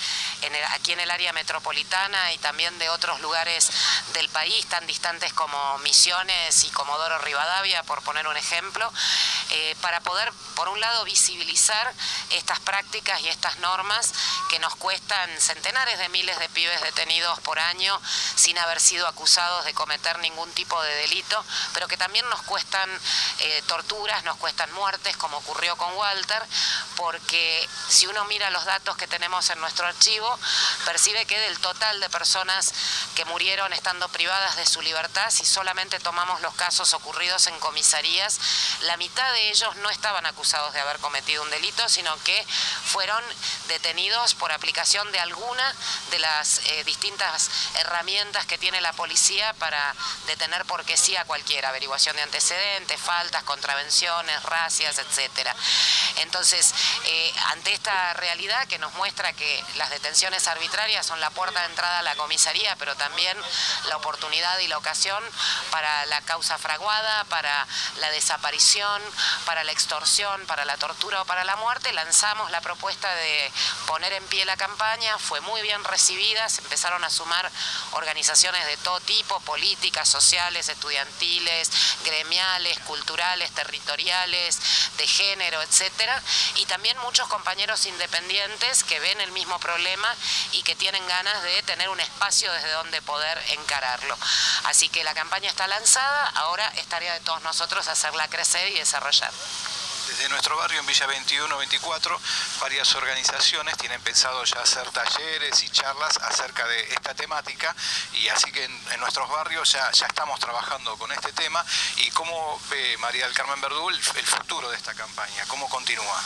aquí en el área metropolitana y también de otros lugares del país, tan distantes como Misiones y Comodoro Rivadavia, por poner un ejemplo, para poder, por un lado, visibilizar estas prácticas y estas normas que nos cuestan centenares de miles de pibes detenidos por año sin haber sido acusados de cometer ningún tipo de delito, pero que también nos cuestan torturas, nos cuestan muertes, como ocurrió con Walter, porque si uno mira los datos que tenemos en nuestro archivo, percibe que del total de personas que murieron estando privadas de su libertad, si solamente tomamos los casos ocurridos en comisarías, la mitad de ellos no estaban acusados de haber cometido un delito, sino que fueron detenidos por aplicación de alguna de las distintas herramientas que tiene la policía para detener porque sí a cualquiera, averiguación de antecedentes, faltas, contravenciones, racias, etcétera. Entonces, ante esta realidad que nos muestra que las detenciones arbitrarias son la puerta de entrada a la comisaría, pero también la oportunidad y la ocasión para la causa fraguada, para la desaparición, para la extorsión, para la tortura o para la muerte, lanzamos la propuesta de poner en pie la campaña. Fue muy bien recibida, se empezaron a sumar organizaciones de todo tipo, políticas, sociales, estudiantiles, gremiales, culturales, territoriales, de género, etcétera, y también muchos compañeros independientes que ven el mismo problema y que tienen ganas de tener un espacio desde donde poder encararlo. Así que la campaña está lanzada, ahora es tarea de todos nosotros hacerla crecer y desarrollar. Desde nuestro barrio en Villa 21-24, varias organizaciones tienen pensado ya hacer talleres y charlas acerca de esta temática, y así que en nuestros barrios ya estamos trabajando con este tema. ¿Y cómo ve María del Carmen Verdú el futuro de esta campaña? ¿Cómo continúa?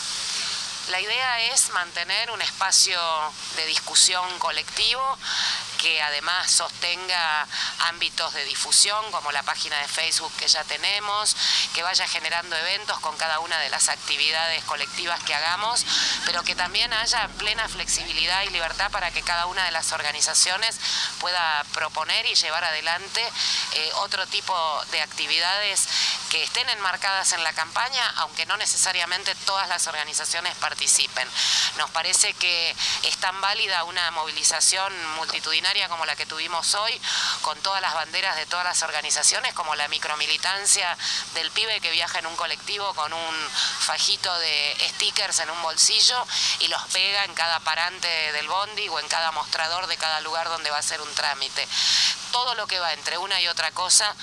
La idea es mantener un espacio de discusión colectivo que además sostenga ámbitos de difusión como la página de Facebook que ya tenemos, que vaya generando eventos con cada una de las actividades colectivas que hagamos, pero que también haya plena flexibilidad y libertad para que cada una de las organizaciones pueda proponer y llevar adelante otro tipo de actividades que estén enmarcadas en la campaña, aunque no necesariamente todas las organizaciones participen. Nos parece que es tan válida una movilización multitudinaria como la que tuvimos hoy, con todas las banderas de todas las organizaciones, como la micromilitancia del pibe que viaja en un colectivo con un fajito de stickers en un bolsillo y los pega en cada parante del bondi o en cada mostrador de cada lugar donde va a hacer un trámite. Todo lo que va entre una y otra cosa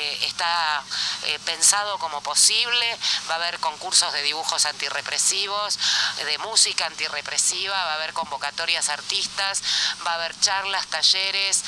está pensado como posible. Va a haber concursos de dibujos antirrepresivos, de música antirrepresiva, va a haber convocatorias artistas, va a haber charlas, talleres,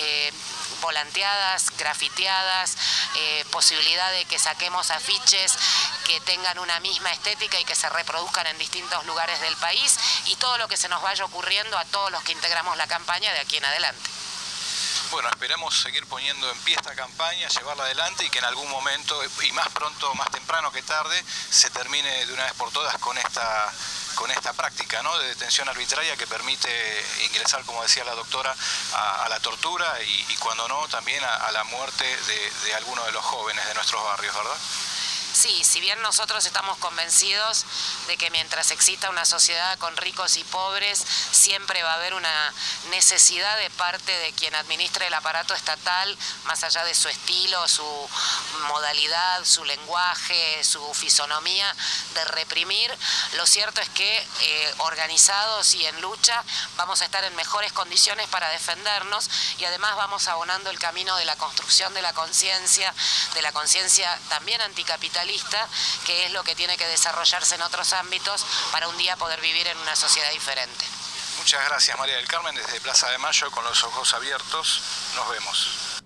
volanteadas, grafiteadas, posibilidad de que saquemos afiches que tengan una misma estética y que se reproduzcan en distintos lugares del país, y todo lo que se nos vaya ocurriendo a todos los que integramos la campaña de aquí en adelante. Bueno, esperamos seguir poniendo en pie esta campaña, llevarla adelante y que en algún momento, y más pronto, más temprano que tarde, se termine de una vez por todas con esta práctica, ¿no?, de detención arbitraria que permite ingresar, como decía la doctora, a la tortura y cuando no, también a la muerte de algunos de los jóvenes de nuestros barrios, ¿verdad? así. Si bien nosotros estamos convencidos de que mientras exista una sociedad con ricos y pobres, siempre va a haber una necesidad de parte de quien administre el aparato estatal, más allá de su estilo, su modalidad, su lenguaje, su fisonomía, de reprimir. Lo cierto es que organizados y en lucha vamos a estar en mejores condiciones para defendernos, y además vamos abonando el camino de la construcción de la conciencia también anticapitalista, que es lo que tiene que desarrollarse en otros ámbitos para un día poder vivir en una sociedad diferente. Muchas gracias, María del Carmen, desde Plaza de Mayo, con los ojos abiertos. Nos vemos.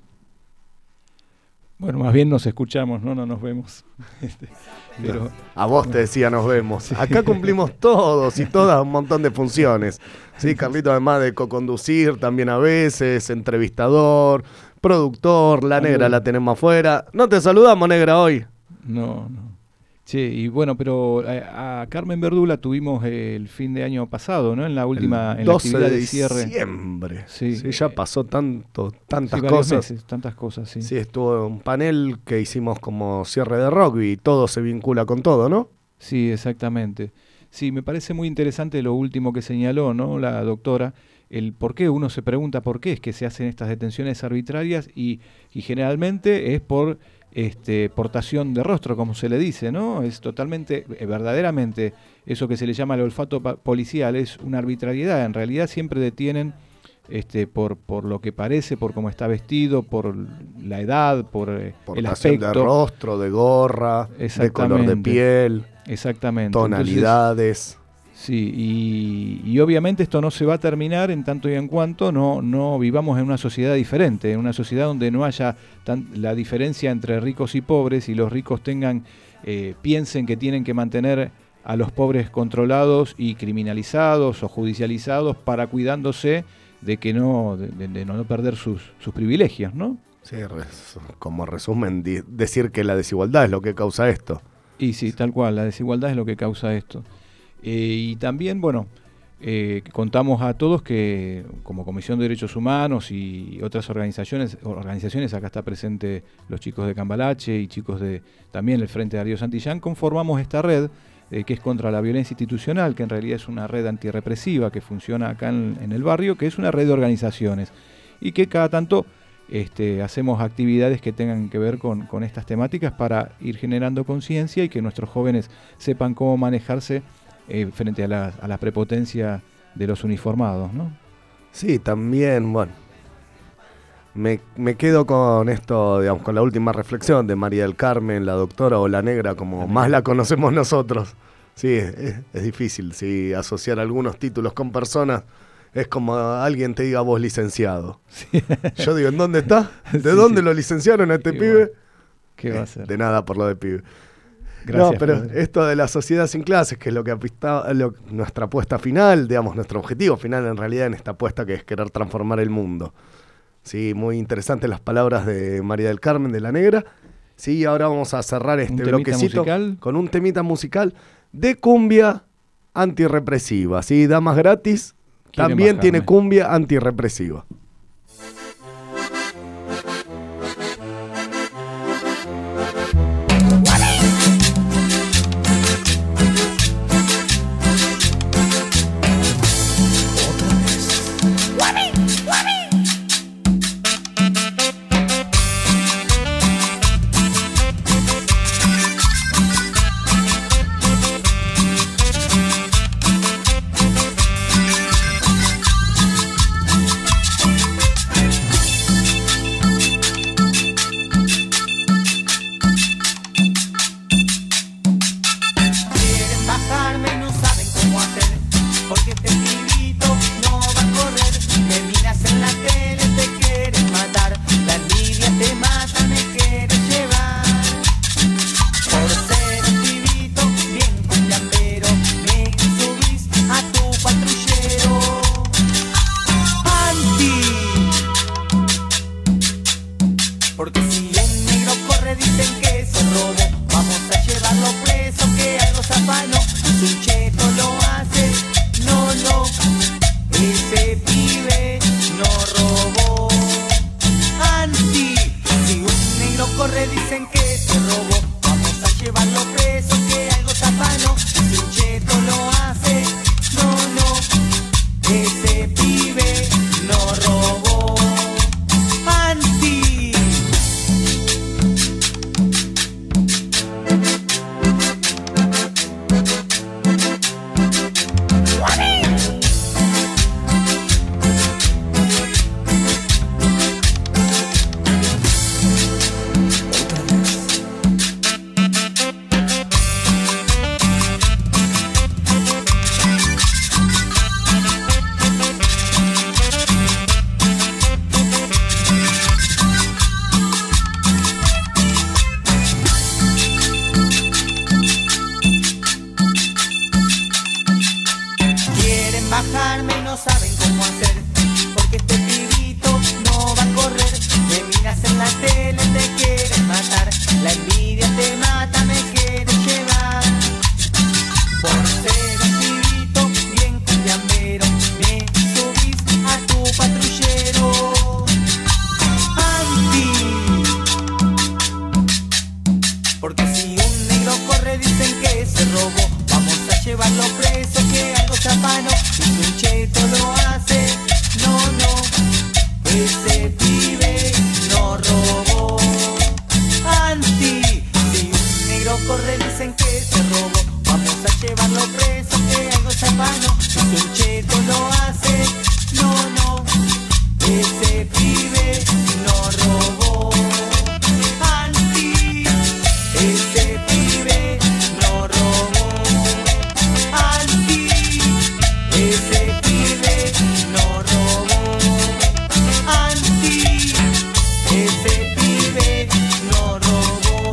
Bueno, más bien nos escuchamos, no nos vemos. Pero, a vos te decía nos vemos. Sí. Acá cumplimos todos y todas un montón de funciones. Sí, Carlito, además de co-conducir también a veces, entrevistador, productor, la negra la tenemos afuera. No te saludamos, negra, hoy. No. Che, y bueno, pero a Carmen Verdú tuvimos el fin de año pasado, ¿no? En la última, en la actividad de cierre. 12 de diciembre. Sí, ya pasó tantas cosas. Meses, tantas cosas, sí. Sí, estuvo un panel que hicimos como cierre de rugby y todo se vincula con todo, ¿no? Sí, exactamente. Sí, me parece muy interesante lo último que señaló, ¿no? La doctora, el por qué uno se pregunta por qué es que se hacen estas detenciones arbitrarias y generalmente es por portación de rostro, como se le dice, ¿no? Es totalmente, verdaderamente, eso que se le llama el olfato policial es una arbitrariedad. En realidad siempre detienen por lo que parece, por cómo está vestido, por la edad, por el aspecto. De rostro, de gorra, de color de piel, exactamente, tonalidades. Entonces, sí, y obviamente esto no se va a terminar en tanto y en cuanto no vivamos en una sociedad diferente, en una sociedad donde no haya la diferencia entre ricos y pobres, y los ricos piensen que tienen que mantener a los pobres controlados y criminalizados o judicializados para cuidándose de que de no perder sus privilegios, ¿no? Sí, como resumen, decir que la desigualdad es lo que causa esto. Y sí, tal cual, la desigualdad es lo que causa esto. Y también, bueno, contamos a todos que como Comisión de Derechos Humanos y otras organizaciones, acá está presente los chicos de Cambalache y chicos de también el Frente Darío Santillán, conformamos esta red que es contra la violencia institucional, que en realidad es una red antirrepresiva que funciona acá en el barrio, que es una red de organizaciones y que cada tanto hacemos actividades que tengan que ver con estas temáticas para ir generando conciencia y que nuestros jóvenes sepan cómo manejarse frente a la prepotencia de los uniformados, ¿no? Sí, también, bueno, me quedo con esto, digamos, con la última reflexión de María del Carmen, la doctora o la negra, como más la conocemos nosotros. Sí, es difícil, sí, asociar algunos títulos con personas. Es como alguien te diga vos licenciado. Sí. Yo digo, ¿en dónde está? ¿De dónde lo licenciaron a este pibe? Bueno, ¿qué va a hacer? De nada por lo de pibe. Gracias, no, pero padre. Esto de la sociedad sin clases, que es lo que nuestra apuesta final, digamos, nuestro objetivo final en realidad en esta apuesta, que es querer transformar el mundo. Sí, muy interesantes las palabras de María del Carmen, de la negra. Sí, ahora vamos a cerrar este bloquecito musical, con un temita musical de cumbia antirrepresiva. Sí, damas gratis, también tiene cumbia antirrepresiva. bajarme y no saben cómo hacer, porque este pibito no va a correr. Me miras en la tele, te quieres matar, la envidia te mata, me quieres llevar. Por ser un pibito bien cumbiambero, me subís a tu patrullero. Anti, porque si un negro corre dicen que se robó, vamos a llevarlo preso, que algo chapano. Y si un cheto lo hace, no, ese pibe no robó. Anti, si un negro corre dicen que se robó, vamos a llevarlo preso, que algo chapano. Y si un cheto lo hace, no, ese pibe no robó. Anti, ese pibe no robó. Anti, ese pibe no robó. Anti, ese pibe no robó.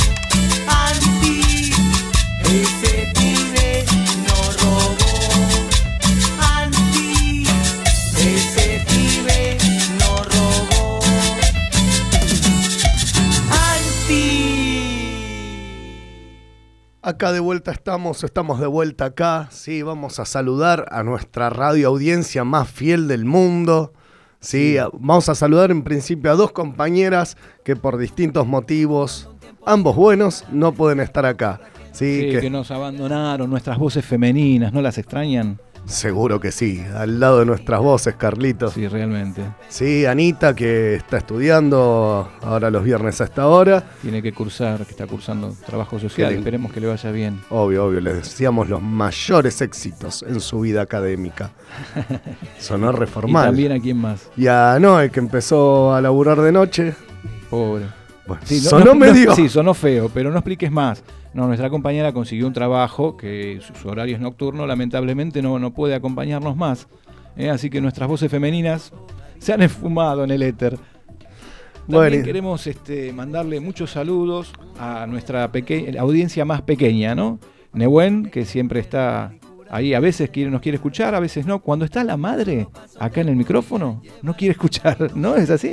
Anti, ese pibe no robó. Anti, ese pibe no robó. Anti. Acá de vuelta estamos de vuelta acá, sí, vamos a saludar a nuestra radio audiencia más fiel del mundo, sí, vamos a saludar en principio a dos compañeras que por distintos motivos, ambos buenos, no pueden estar acá. Sí, que nos abandonaron, nuestras voces femeninas, ¿no las extrañan? Seguro que sí, al lado de nuestras voces, Carlitos. Sí, realmente. Sí, Anita, que está estudiando ahora los viernes a esta hora. Tiene que cursar, que está cursando trabajo social, esperemos que le vaya bien. Obvio, les deseamos los mayores éxitos en su vida académica. Sonó reformal. Y también a quién más. Y a Noé, que empezó a laburar de noche. Pobre. Bueno, sí, sonó medio. Sí, sonó feo, pero no expliques más. No, nuestra compañera consiguió un trabajo que su horario es nocturno, lamentablemente no puede acompañarnos más. Así que nuestras voces femeninas se han esfumado en el éter. También queremos mandarle muchos saludos a nuestra audiencia más pequeña, ¿no? Nehuen, que siempre está ahí, a veces nos quiere escuchar, a veces no. Cuando está la madre acá en el micrófono, no quiere escuchar, ¿no? ¿Es así?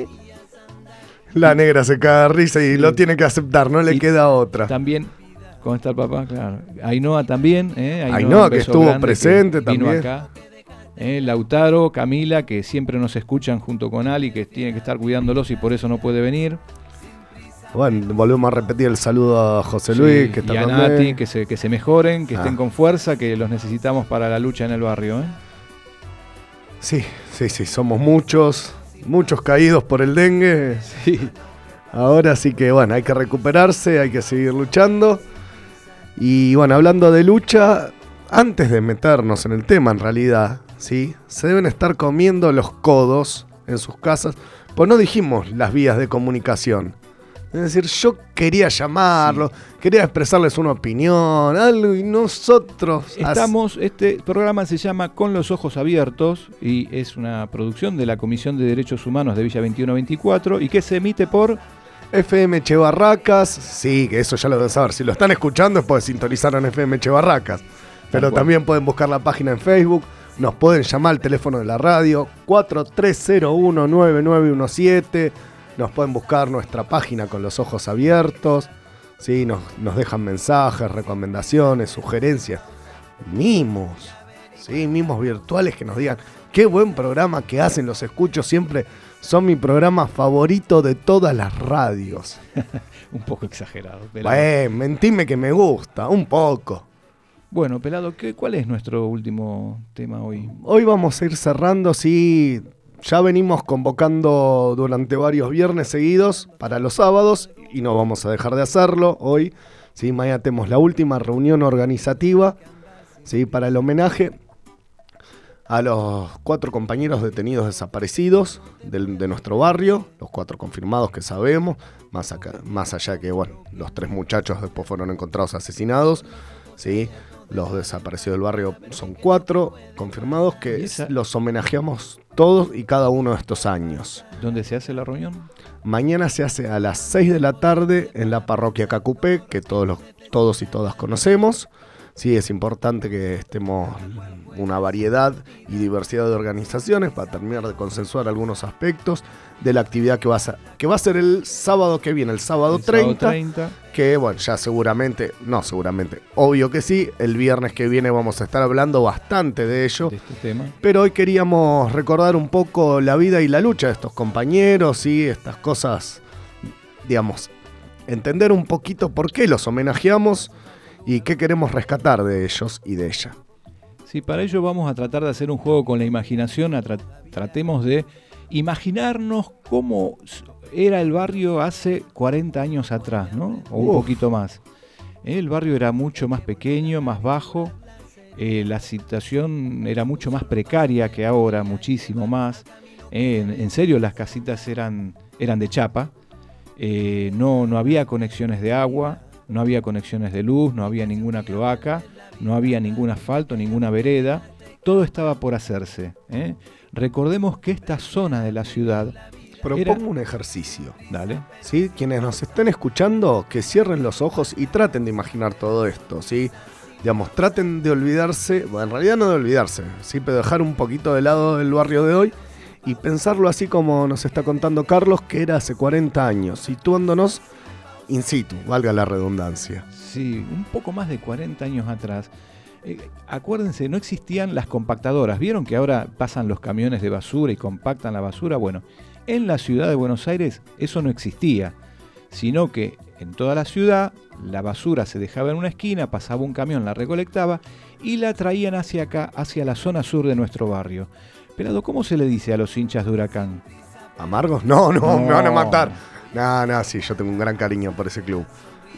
La negra se caga de risa y lo tiene que aceptar, no le queda otra. También, ¿cómo está el papá? Claro. Ainhoa también, Ainhoa, que estuvo presente que vino también. Acá. Lautaro, Camila, que siempre nos escuchan junto con Ali, que tiene que estar cuidándolos y por eso no puede venir. Bueno, volvemos a repetir el saludo a José Luis, que está y a también. Nati, que se mejoren, que estén con fuerza, que los necesitamos para la lucha en el barrio. Sí, somos muchos caídos por el dengue. Sí. Ahora sí que, bueno, hay que recuperarse, hay que seguir luchando. Y bueno, hablando de lucha, antes de meternos en el tema, en realidad, ¿sí? Se deben estar comiendo los codos en sus casas, pues no dijimos las vías de comunicación. Es decir, yo quería llamarlo, quería expresarles una opinión, algo, y nosotros... Este programa se llama Con los Ojos Abiertos y es una producción de la Comisión de Derechos Humanos de Villa 2124 y que se emite por... FM Che Barracas, sí, que eso ya lo deben saber. Si lo están escuchando es porque sintonizaron FM Che Barracas. Pero también pueden buscar la página en Facebook, nos pueden llamar al teléfono de la radio 4301-9917, nos pueden buscar nuestra página Con los Ojos Abiertos, ¿sí? Nos dejan mensajes, recomendaciones, sugerencias, mimos, ¿sí? Mimos virtuales que nos digan qué buen programa que hacen, los escucho siempre. Son mi programa favorito de todas las radios. Un poco exagerado. Mentime que me gusta, un poco. Bueno, Pelado, ¿cuál es nuestro último tema hoy? Hoy vamos a ir cerrando, sí. Ya venimos convocando durante varios viernes seguidos para los sábados y no vamos a dejar de hacerlo hoy. ¿Sí? Mañana tenemos la última reunión organizativa, ¿sí? Para el homenaje a los 4 compañeros detenidos desaparecidos de nuestro barrio, los 4 confirmados que sabemos, más allá que bueno, los 3 muchachos después fueron encontrados asesinados, ¿sí? Los desaparecidos del barrio son 4 confirmados que los homenajeamos todos y cada uno de estos años. ¿Dónde se hace la reunión? Mañana se hace a las 6 de la tarde en la parroquia Cacupé, que todos y todas conocemos. Sí, es importante que estemos una variedad y diversidad de organizaciones para terminar de consensuar algunos aspectos de la actividad que va a ser el sábado que viene, el sábado 30, que bueno, ya obvio que sí, el viernes que viene vamos a estar hablando bastante de ello, de este tema. Pero hoy queríamos recordar un poco la vida y la lucha de estos compañeros y estas cosas, digamos, entender un poquito por qué los homenajeamos y qué queremos rescatar de ellos y de ella. Sí, para ello vamos a tratar de hacer un juego con la imaginación, tratemos de imaginarnos cómo era el barrio hace 40 años atrás, ¿no? O un poquito más. El barrio era mucho más pequeño, más bajo, la situación era mucho más precaria que ahora, muchísimo más. En serio, las casitas eran de chapa, no había conexiones de agua, no había conexiones de luz, no había ninguna cloaca, no había ningún asfalto, ninguna vereda, todo estaba por hacerse. Recordemos que esta zona de la ciudad... Propongo un ejercicio. Dale. ¿Sí? Quienes nos estén escuchando, que cierren los ojos y traten de imaginar todo esto, ¿sí? Digamos, traten de olvidarse, bueno, en realidad no de olvidarse, ¿sí? Pero dejar un poquito de lado el barrio de hoy y pensarlo así como nos está contando Carlos, que era hace 40 años, situándonos in situ, valga la redundancia. Sí, un poco más de 40 años atrás. Acuérdense, no existían las compactadoras. ¿Vieron que ahora pasan los camiones de basura y compactan la basura? Bueno, en la ciudad de Buenos Aires eso no existía, sino que en toda la ciudad la basura se dejaba en una esquina, pasaba un camión, la recolectaba y la traían hacia acá, hacia la zona sur de nuestro barrio. Pelado, ¿cómo se le dice a los hinchas de Huracán? ¿Amargos? No, me van a matar. No, sí, yo tengo un gran cariño por ese club.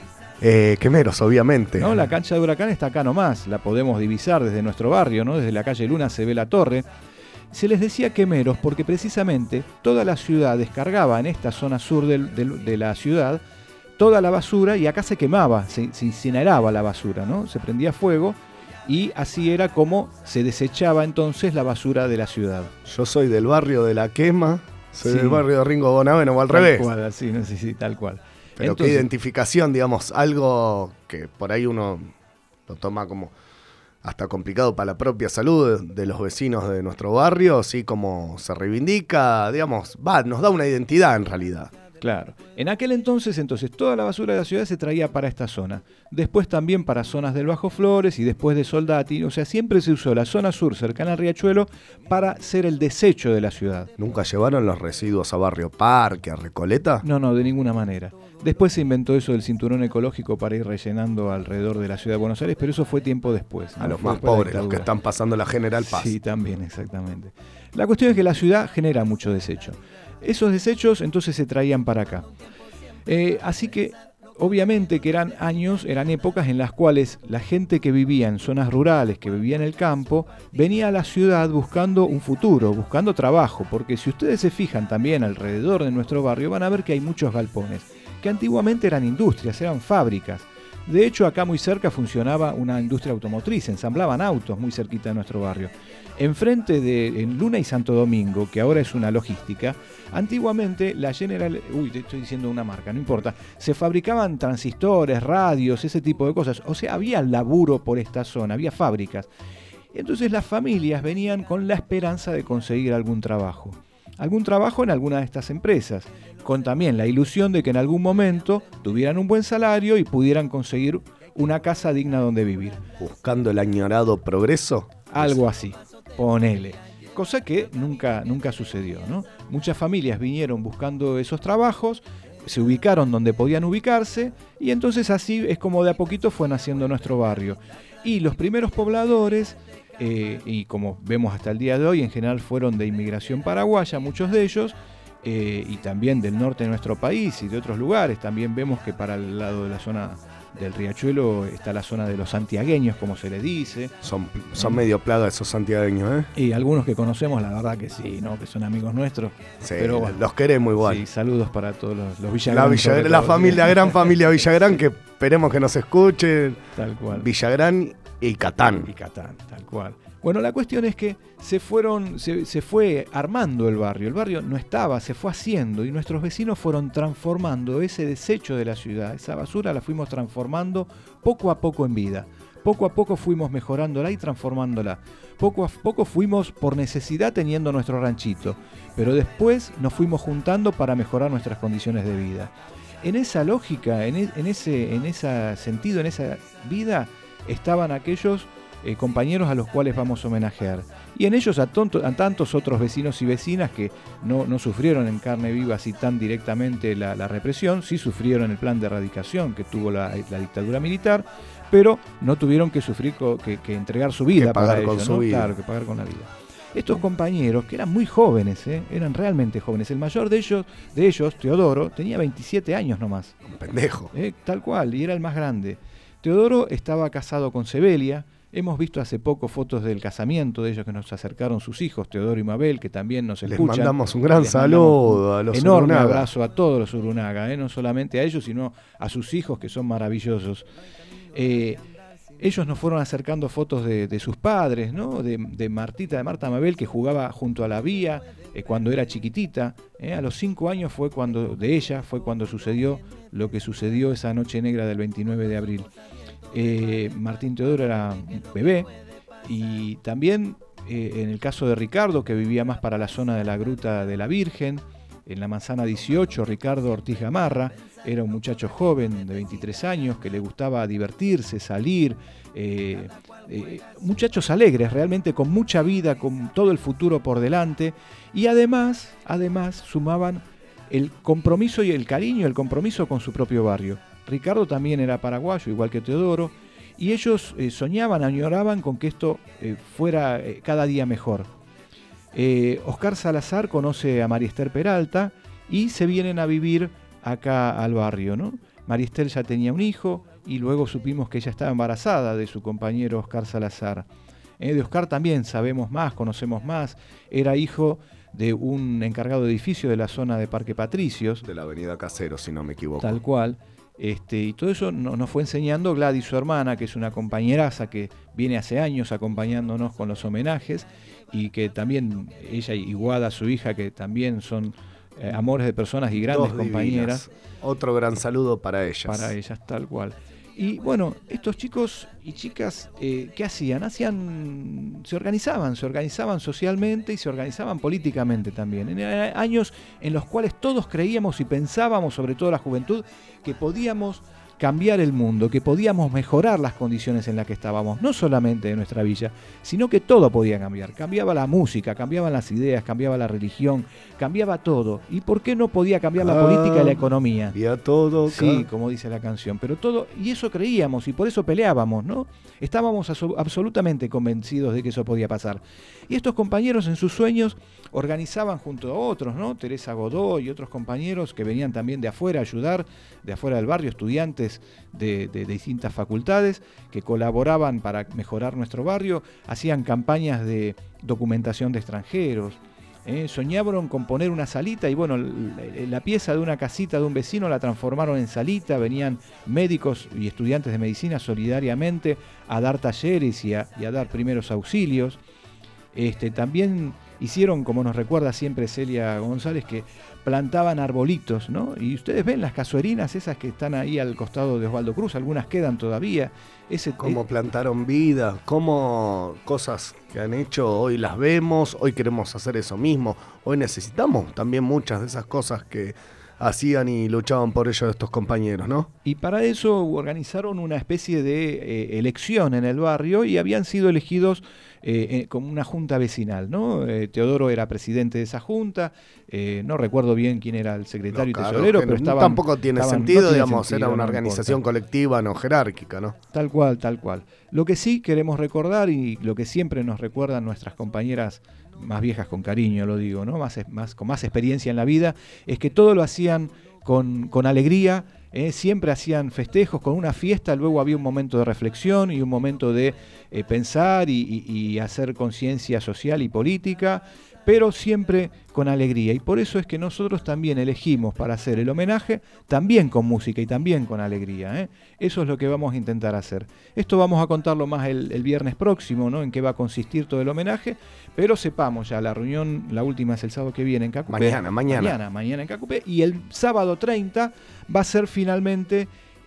Quemeros, obviamente. No, la cancha de Huracán está acá nomás, la podemos divisar desde nuestro barrio, ¿no? Desde la calle Luna se ve la torre. Se les decía quemeros porque precisamente toda la ciudad descargaba en esta zona sur de la ciudad toda la basura y acá se quemaba, se incineraba la basura, ¿no? Se prendía fuego y así era como se desechaba entonces la basura de la ciudad. Yo soy del barrio de La Quema, soy del barrio de Ringo Bonaveno o al revés. Tal cual, así, no sé si tal cual. Pero entonces, qué identificación, digamos, algo que por ahí uno lo toma como hasta complicado para la propia salud de los vecinos de nuestro barrio, así como se reivindica, digamos, nos da una identidad en realidad. Claro. En aquel entonces, toda la basura de la ciudad se traía para esta zona. Después también para zonas del Bajo Flores y después de Soldati. O sea, siempre se usó la zona sur, cercana al Riachuelo, para ser el desecho de la ciudad. ¿Nunca llevaron los residuos a Barrio Parque, a Recoleta? No, de ninguna manera. Después se inventó eso del cinturón ecológico para ir rellenando alrededor de la ciudad de Buenos Aires, pero eso fue tiempo después, ¿no? A los más pobres, los que están pasando la General Paz. Sí, también, exactamente. La cuestión es que la ciudad genera mucho desecho. Esos desechos entonces se traían para acá. Así que obviamente que eran épocas en las cuales la gente que vivía en zonas rurales, que vivía en el campo, venía a la ciudad buscando un futuro, buscando trabajo, porque si ustedes se fijan también alrededor de nuestro barrio van a ver que hay muchos galpones, que antiguamente eran industrias, eran fábricas. De hecho, acá muy cerca funcionaba una industria automotriz, ensamblaban autos muy cerquita de nuestro barrio. Enfrente en Luna y Santo Domingo, que ahora es una logística, antiguamente la General... te estoy diciendo una marca, no importa. Se fabricaban transistores, radios, ese tipo de cosas. O sea, había laburo por esta zona, había fábricas. Entonces las familias venían con la esperanza de conseguir algún trabajo. Algún trabajo en alguna de estas empresas, con también la ilusión de que en algún momento tuvieran un buen salario y pudieran conseguir una casa digna donde vivir. ¿Buscando el añorado progreso? Algo así, ponele. Cosa que nunca sucedió, ¿no? Muchas familias vinieron buscando esos trabajos, se ubicaron donde podían ubicarse y entonces así es como de a poquito fue naciendo nuestro barrio. Y los primeros pobladores... y como vemos hasta el día de hoy, en general fueron de inmigración paraguaya, muchos de ellos, y también del norte de nuestro país y de otros lugares. También vemos que para el lado de la zona del Riachuelo está la zona de los santiagueños, como se les dice. Son medio plaga esos santiagueños, ¿eh? Y algunos que conocemos, la verdad que sí, ¿no? Que son amigos nuestros. Sí, pero bueno, los queremos igual. Sí, saludos para todos los Villagrán. La gran familia Villagrán, que esperemos que nos escuchen. Tal cual. Villagrán y Catán. Tal cual. Bueno, la cuestión es que se fue armando el barrio no estaba, se fue haciendo y nuestros vecinos fueron transformando ese desecho de la ciudad, esa basura la fuimos transformando poco a poco en vida. Poco a poco fuimos mejorándola y transformándola. Poco a poco fuimos por necesidad teniendo nuestro ranchito, pero después nos fuimos juntando para mejorar nuestras condiciones de vida. En esa lógica, en ese sentido, en esa vida, estaban aquellos compañeros a los cuales vamos a homenajear. Y en ellos a tantos otros vecinos y vecinas que no sufrieron en carne viva así tan directamente la represión, sí sufrieron el plan de erradicación que tuvo la dictadura militar, pero no tuvieron que sufrir, que entregar su vida para ello, ¿no? Claro, que pagar con la vida. Estos compañeros, que eran muy jóvenes, eran realmente jóvenes, el mayor de ellos, Teodoro, tenía 27 años nomás. Un pendejo. Tal cual, y era el más grande. Teodoro estaba casado con Sebelia. Hemos visto hace poco fotos del casamiento de ellos que nos acercaron sus hijos, Teodoro y Mabel, que también nos escuchan. Les mandamos un gran saludo a los enorme Urunaga. Abrazo a todos los Urunaga, no solamente a ellos, sino a sus hijos, que son maravillosos. Ellos nos fueron acercando fotos de sus padres, ¿no? de Marta Mabel, que jugaba junto a la vía cuando era chiquitita. A los 5 años fue cuando sucedió lo que sucedió esa noche negra del 29 de abril. Martín Teodoro era un bebé, y también en el caso de Ricardo, que vivía más para la zona de la Gruta de la Virgen, en la Manzana 18, Ricardo Ortiz Gamarra, era un muchacho joven de 23 años que le gustaba divertirse, salir, muchachos alegres, realmente con mucha vida, con todo el futuro por delante, y además sumaban el compromiso y el cariño, el compromiso con su propio barrio. Ricardo también era paraguayo, igual que Teodoro, y ellos soñaban, añoraban con que esto fuera cada día mejor. Oscar Salazar conoce a Mariester Peralta y se vienen a vivir acá al barrio, ¿no? Mariester ya tenía un hijo y luego supimos que ella estaba embarazada de su compañero Oscar Salazar. De Oscar también sabemos más, conocemos más. Era hijo de un encargado de edificio de la zona de Parque Patricios. De la avenida Caseros, si no me equivoco. Tal cual. Y todo eso nos fue enseñando Gladys, su hermana, que es una compañeraza que viene hace años acompañándonos con los homenajes, y que también ella y Guada, su hija, que también son amores de personas y grandes compañeras. Divinas. Otro gran saludo para ellas. Para ellas, tal cual. Y bueno, estos chicos y chicas, ¿qué hacían? Se organizaban socialmente y se organizaban políticamente también. En años en los cuales todos creíamos y pensábamos, sobre todo la juventud, que podíamos cambiar el mundo, que podíamos mejorar las condiciones en las que estábamos, no solamente de nuestra villa, sino que todo podía cambiar. Cambiaba la música, cambiaban las ideas, cambiaba la religión, cambiaba todo. ¿Y por qué no podía cambiar la política y la economía? Y a todo. Sí, como dice la canción, pero todo, y eso creíamos y por eso peleábamos, ¿no? Estábamos absolutamente convencidos de que eso podía pasar. Y estos compañeros en sus sueños organizaban junto a otros, ¿no? Teresa Godoy y otros compañeros que venían también de afuera a ayudar, de afuera del barrio, estudiantes de distintas facultades que colaboraban para mejorar nuestro barrio, hacían campañas de documentación de extranjeros, soñaron con poner una salita y bueno, la pieza de una casita de un vecino la transformaron en salita, venían médicos y estudiantes de medicina solidariamente a dar talleres y a dar primeros auxilios. También hicieron, como nos recuerda siempre Celia González, que plantaban arbolitos, ¿no? Y ustedes ven las casuerinas esas que están ahí al costado de Osvaldo Cruz, algunas quedan todavía. Cómo plantaron vida, cómo cosas que han hecho, hoy las vemos, hoy queremos hacer eso mismo, hoy necesitamos también muchas de esas cosas que hacían y luchaban por ello estos compañeros, ¿no? Y para eso organizaron una especie de elección en el barrio y habían sido elegidos como una junta vecinal, ¿no? Teodoro era presidente de esa junta, no recuerdo bien quién era el secretario y tesorero, pero tampoco tiene sentido, digamos, era una organización colectiva, no jerárquica, ¿no? Tal cual, tal cual. Lo que sí queremos recordar y lo que siempre nos recuerdan nuestras compañeras más viejas con cariño, lo digo, ¿no? Con más experiencia en la vida, es que todo lo hacían con alegría, siempre hacían festejos, con una fiesta, luego había un momento de reflexión y un momento de pensar y hacer conciencia social y política, pero siempre con alegría. Y por eso es que nosotros también elegimos para hacer el homenaje, también con música y también con alegría. Eso es lo que vamos a intentar hacer. Esto vamos a contarlo más el viernes próximo, ¿no? En qué va a consistir todo el homenaje, pero sepamos ya, la reunión, la última es el sábado que viene en Cacupé. Mañana en Cacupé, y el sábado 30 va a ser finalmente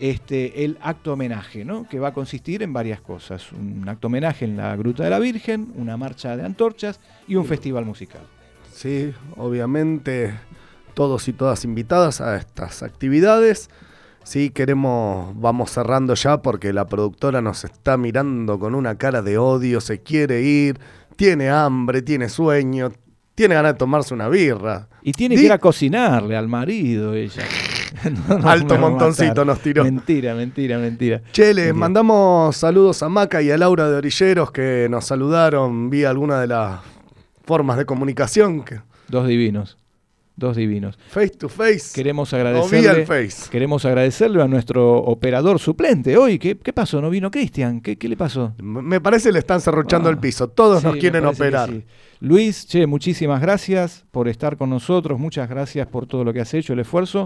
el acto homenaje, ¿no? Que va a consistir en varias cosas. Un acto homenaje en la Gruta de la Virgen, una marcha de antorchas y un festival musical. Sí, obviamente todos y todas invitadas a estas actividades. Sí, vamos cerrando ya porque la productora nos está mirando con una cara de odio, se quiere ir, tiene hambre, tiene sueño, tiene ganas de tomarse una birra. Y tiene que ir a cocinarle al marido ella. No, Alto montoncito nos tiró. Mentira. Che, les mandamos saludos a Maca y a Laura de Orilleros que nos saludaron vía alguna de las formas de comunicación. Dos divinos. Face to face. Queremos agradecerle a nuestro operador suplente hoy. ¿Qué pasó? ¿No vino Cristian? ¿Qué le pasó? Me parece le están serruchando el piso. Todos nos quieren operar. Sí. Luis, muchísimas gracias por estar con nosotros. Muchas gracias por todo lo que has hecho, el esfuerzo.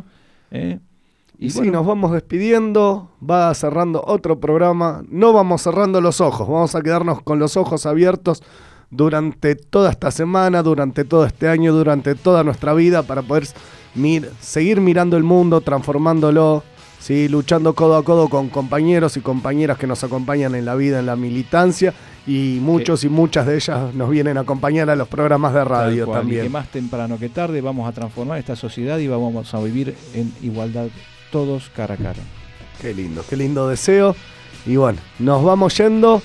Y bueno, nos vamos despidiendo. Va cerrando otro programa. No vamos cerrando los ojos. Vamos a quedarnos con los ojos abiertos durante toda esta semana, durante todo este año, durante toda nuestra vida, para poder seguir mirando el mundo, transformándolo, ¿sí? Luchando codo a codo con compañeros y compañeras que nos acompañan en la vida, en la militancia, y muchos y muchas de ellas nos vienen a acompañar a los programas de radio también. Y que más temprano que tarde vamos a transformar esta sociedad y vamos a vivir en igualdad todos cara a cara. Qué lindo deseo. Y bueno, nos vamos yendo.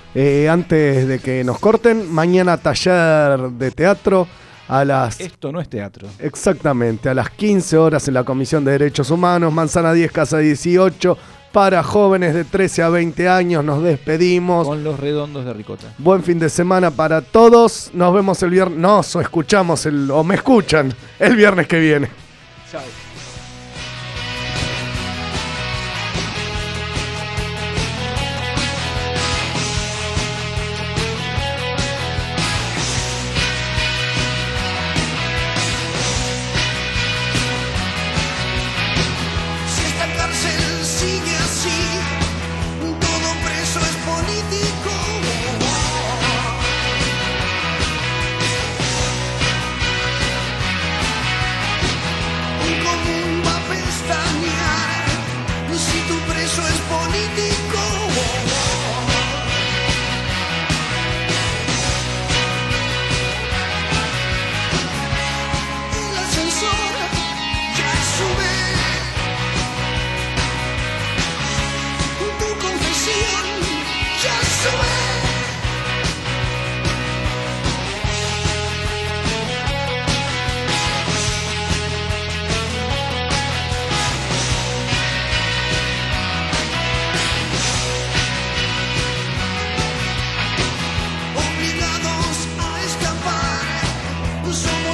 Antes de que nos corten, mañana taller de teatro a las... Esto no es teatro. Exactamente, a las 15 horas en la Comisión de Derechos Humanos, Manzana 10, Casa 18, para jóvenes de 13 a 20 años. Nos despedimos. Con los redondos de ricota. Buen fin de semana para todos. Nos vemos el viernes. O me escuchan el viernes que viene. Chao. Obligados a escapar,